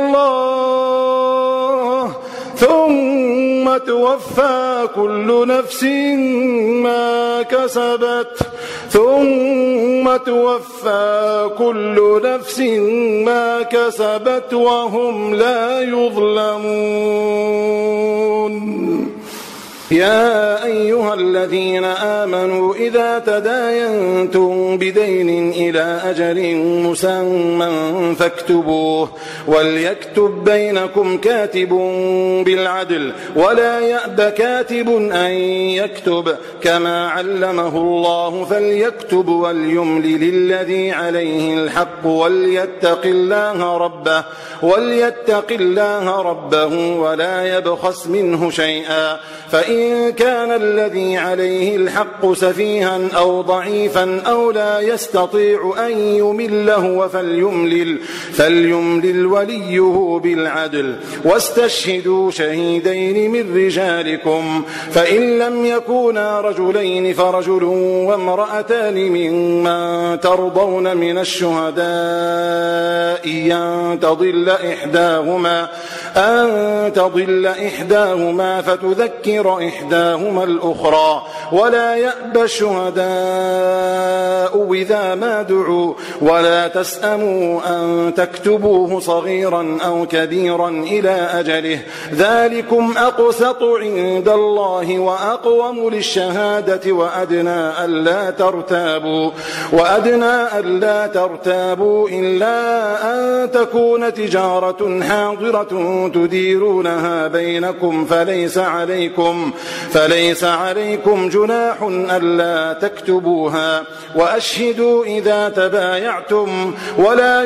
الله ثم توفى كل نفس ما كسبت ثم توفى كل نفس ما كسبت وهم لا يظلمون يا أيها الذين آمنوا إذا تداينتم بدين إلى أجل مسمى فاكتبوه وليكتب بينكم كاتب بالعدل ولا يأب كاتب أن يكتب كما علمه الله فليكتب وليملل الذي عليه الحق وليتق الله ربه وليتق الله ربه ولا يبخس منه شيئا فإن كان الذي عليه الحق سفيها أو ضعيفا أو لا يستطيع أن يمله فليملل, فليملل وليه بالعدل واستشهدوا شهيدين من رجالكم فإن لم يكونا رجلين فرجل وامرأتان ممن ترضون من الشهداء أن تضل إحداهما أن تضل إحداهما فتذكر إحداهما الأخرى ولا يأبى الشهداء إذا ما دعوا ولا تسأموا أن تكتبوه صغيرا أو كبيرا إلى أجله ذلكم أقسط عند الله وأقوم للشهادة وأدنى ألا ترتابوا وأدنى ألا ترتابوا إلا أن تكون تجارة حاضرة تديرونها بينكم فليس عليكم فليس عليكم جناح ألا تكتبوها وأشهدوا إذا تبايعتم ولا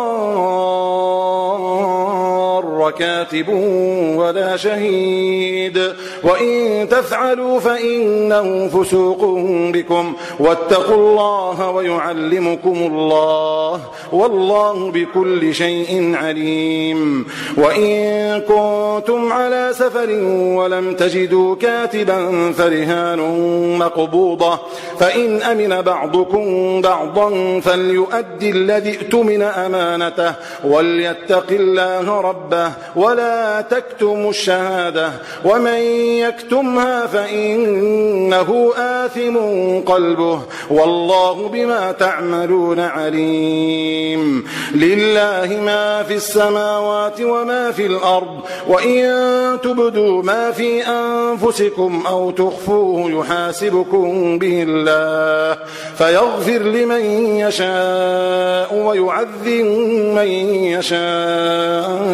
يضار كاتب ولا شهيد وإن تفعلوا فإنه فسوق بكم واتقوا الله ويعلمكم الله والله بكل شيء عليم وإن كنتم على سفر ولم تجدوا كاتبا فرهان مقبوضة فإن أمن بعضكم بعضا فليؤدي الذي ائتمن أمانته وليتق الله ربه ولا تكتموا الشهادة ومن يكتمها فإنه آثم قلبه والله بما تعملون عليم لله ما في السماوات وما في الأرض وإن تبدوا ما في أنفسكم أو تخفوه يحاسبكم به الله فيغفر لمن يشاء ويعذب من يشاء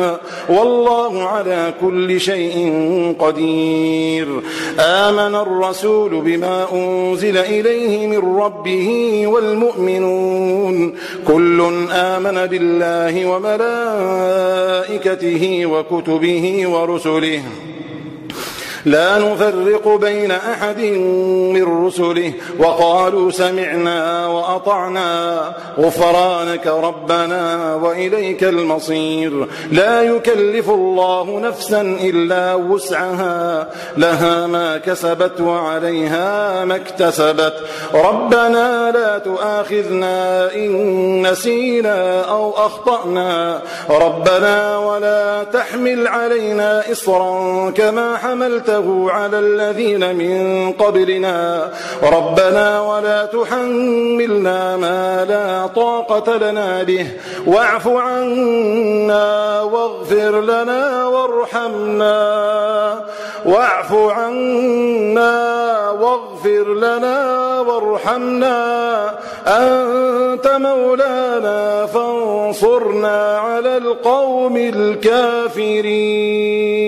والله على كل شيء قدير. آمن الرسول بما أنزل إليه من ربه والمؤمنون كل آمن بالله وملائكته وكتبه ورسله لا نفرق بين أحد من رسله وقالوا سمعنا وأطعنا غفرانك ربنا وإليك المصير. لا يكلف الله نفسا إلا وسعها لها ما كسبت وعليها ما اكتسبت. ربنا لا تؤاخذنا إن نسينا أو أخطأنا ربنا ولا تحمل علينا إصرا كما حملت على الذين من قبلنا ربنا ولا تحملنا ما لا طاقة لنا به واعف عنا واغفر لنا وارحمنا واعف عنا واغفر لنا وارحمنا أنت مولانا فانصرنا على القوم الكافرين.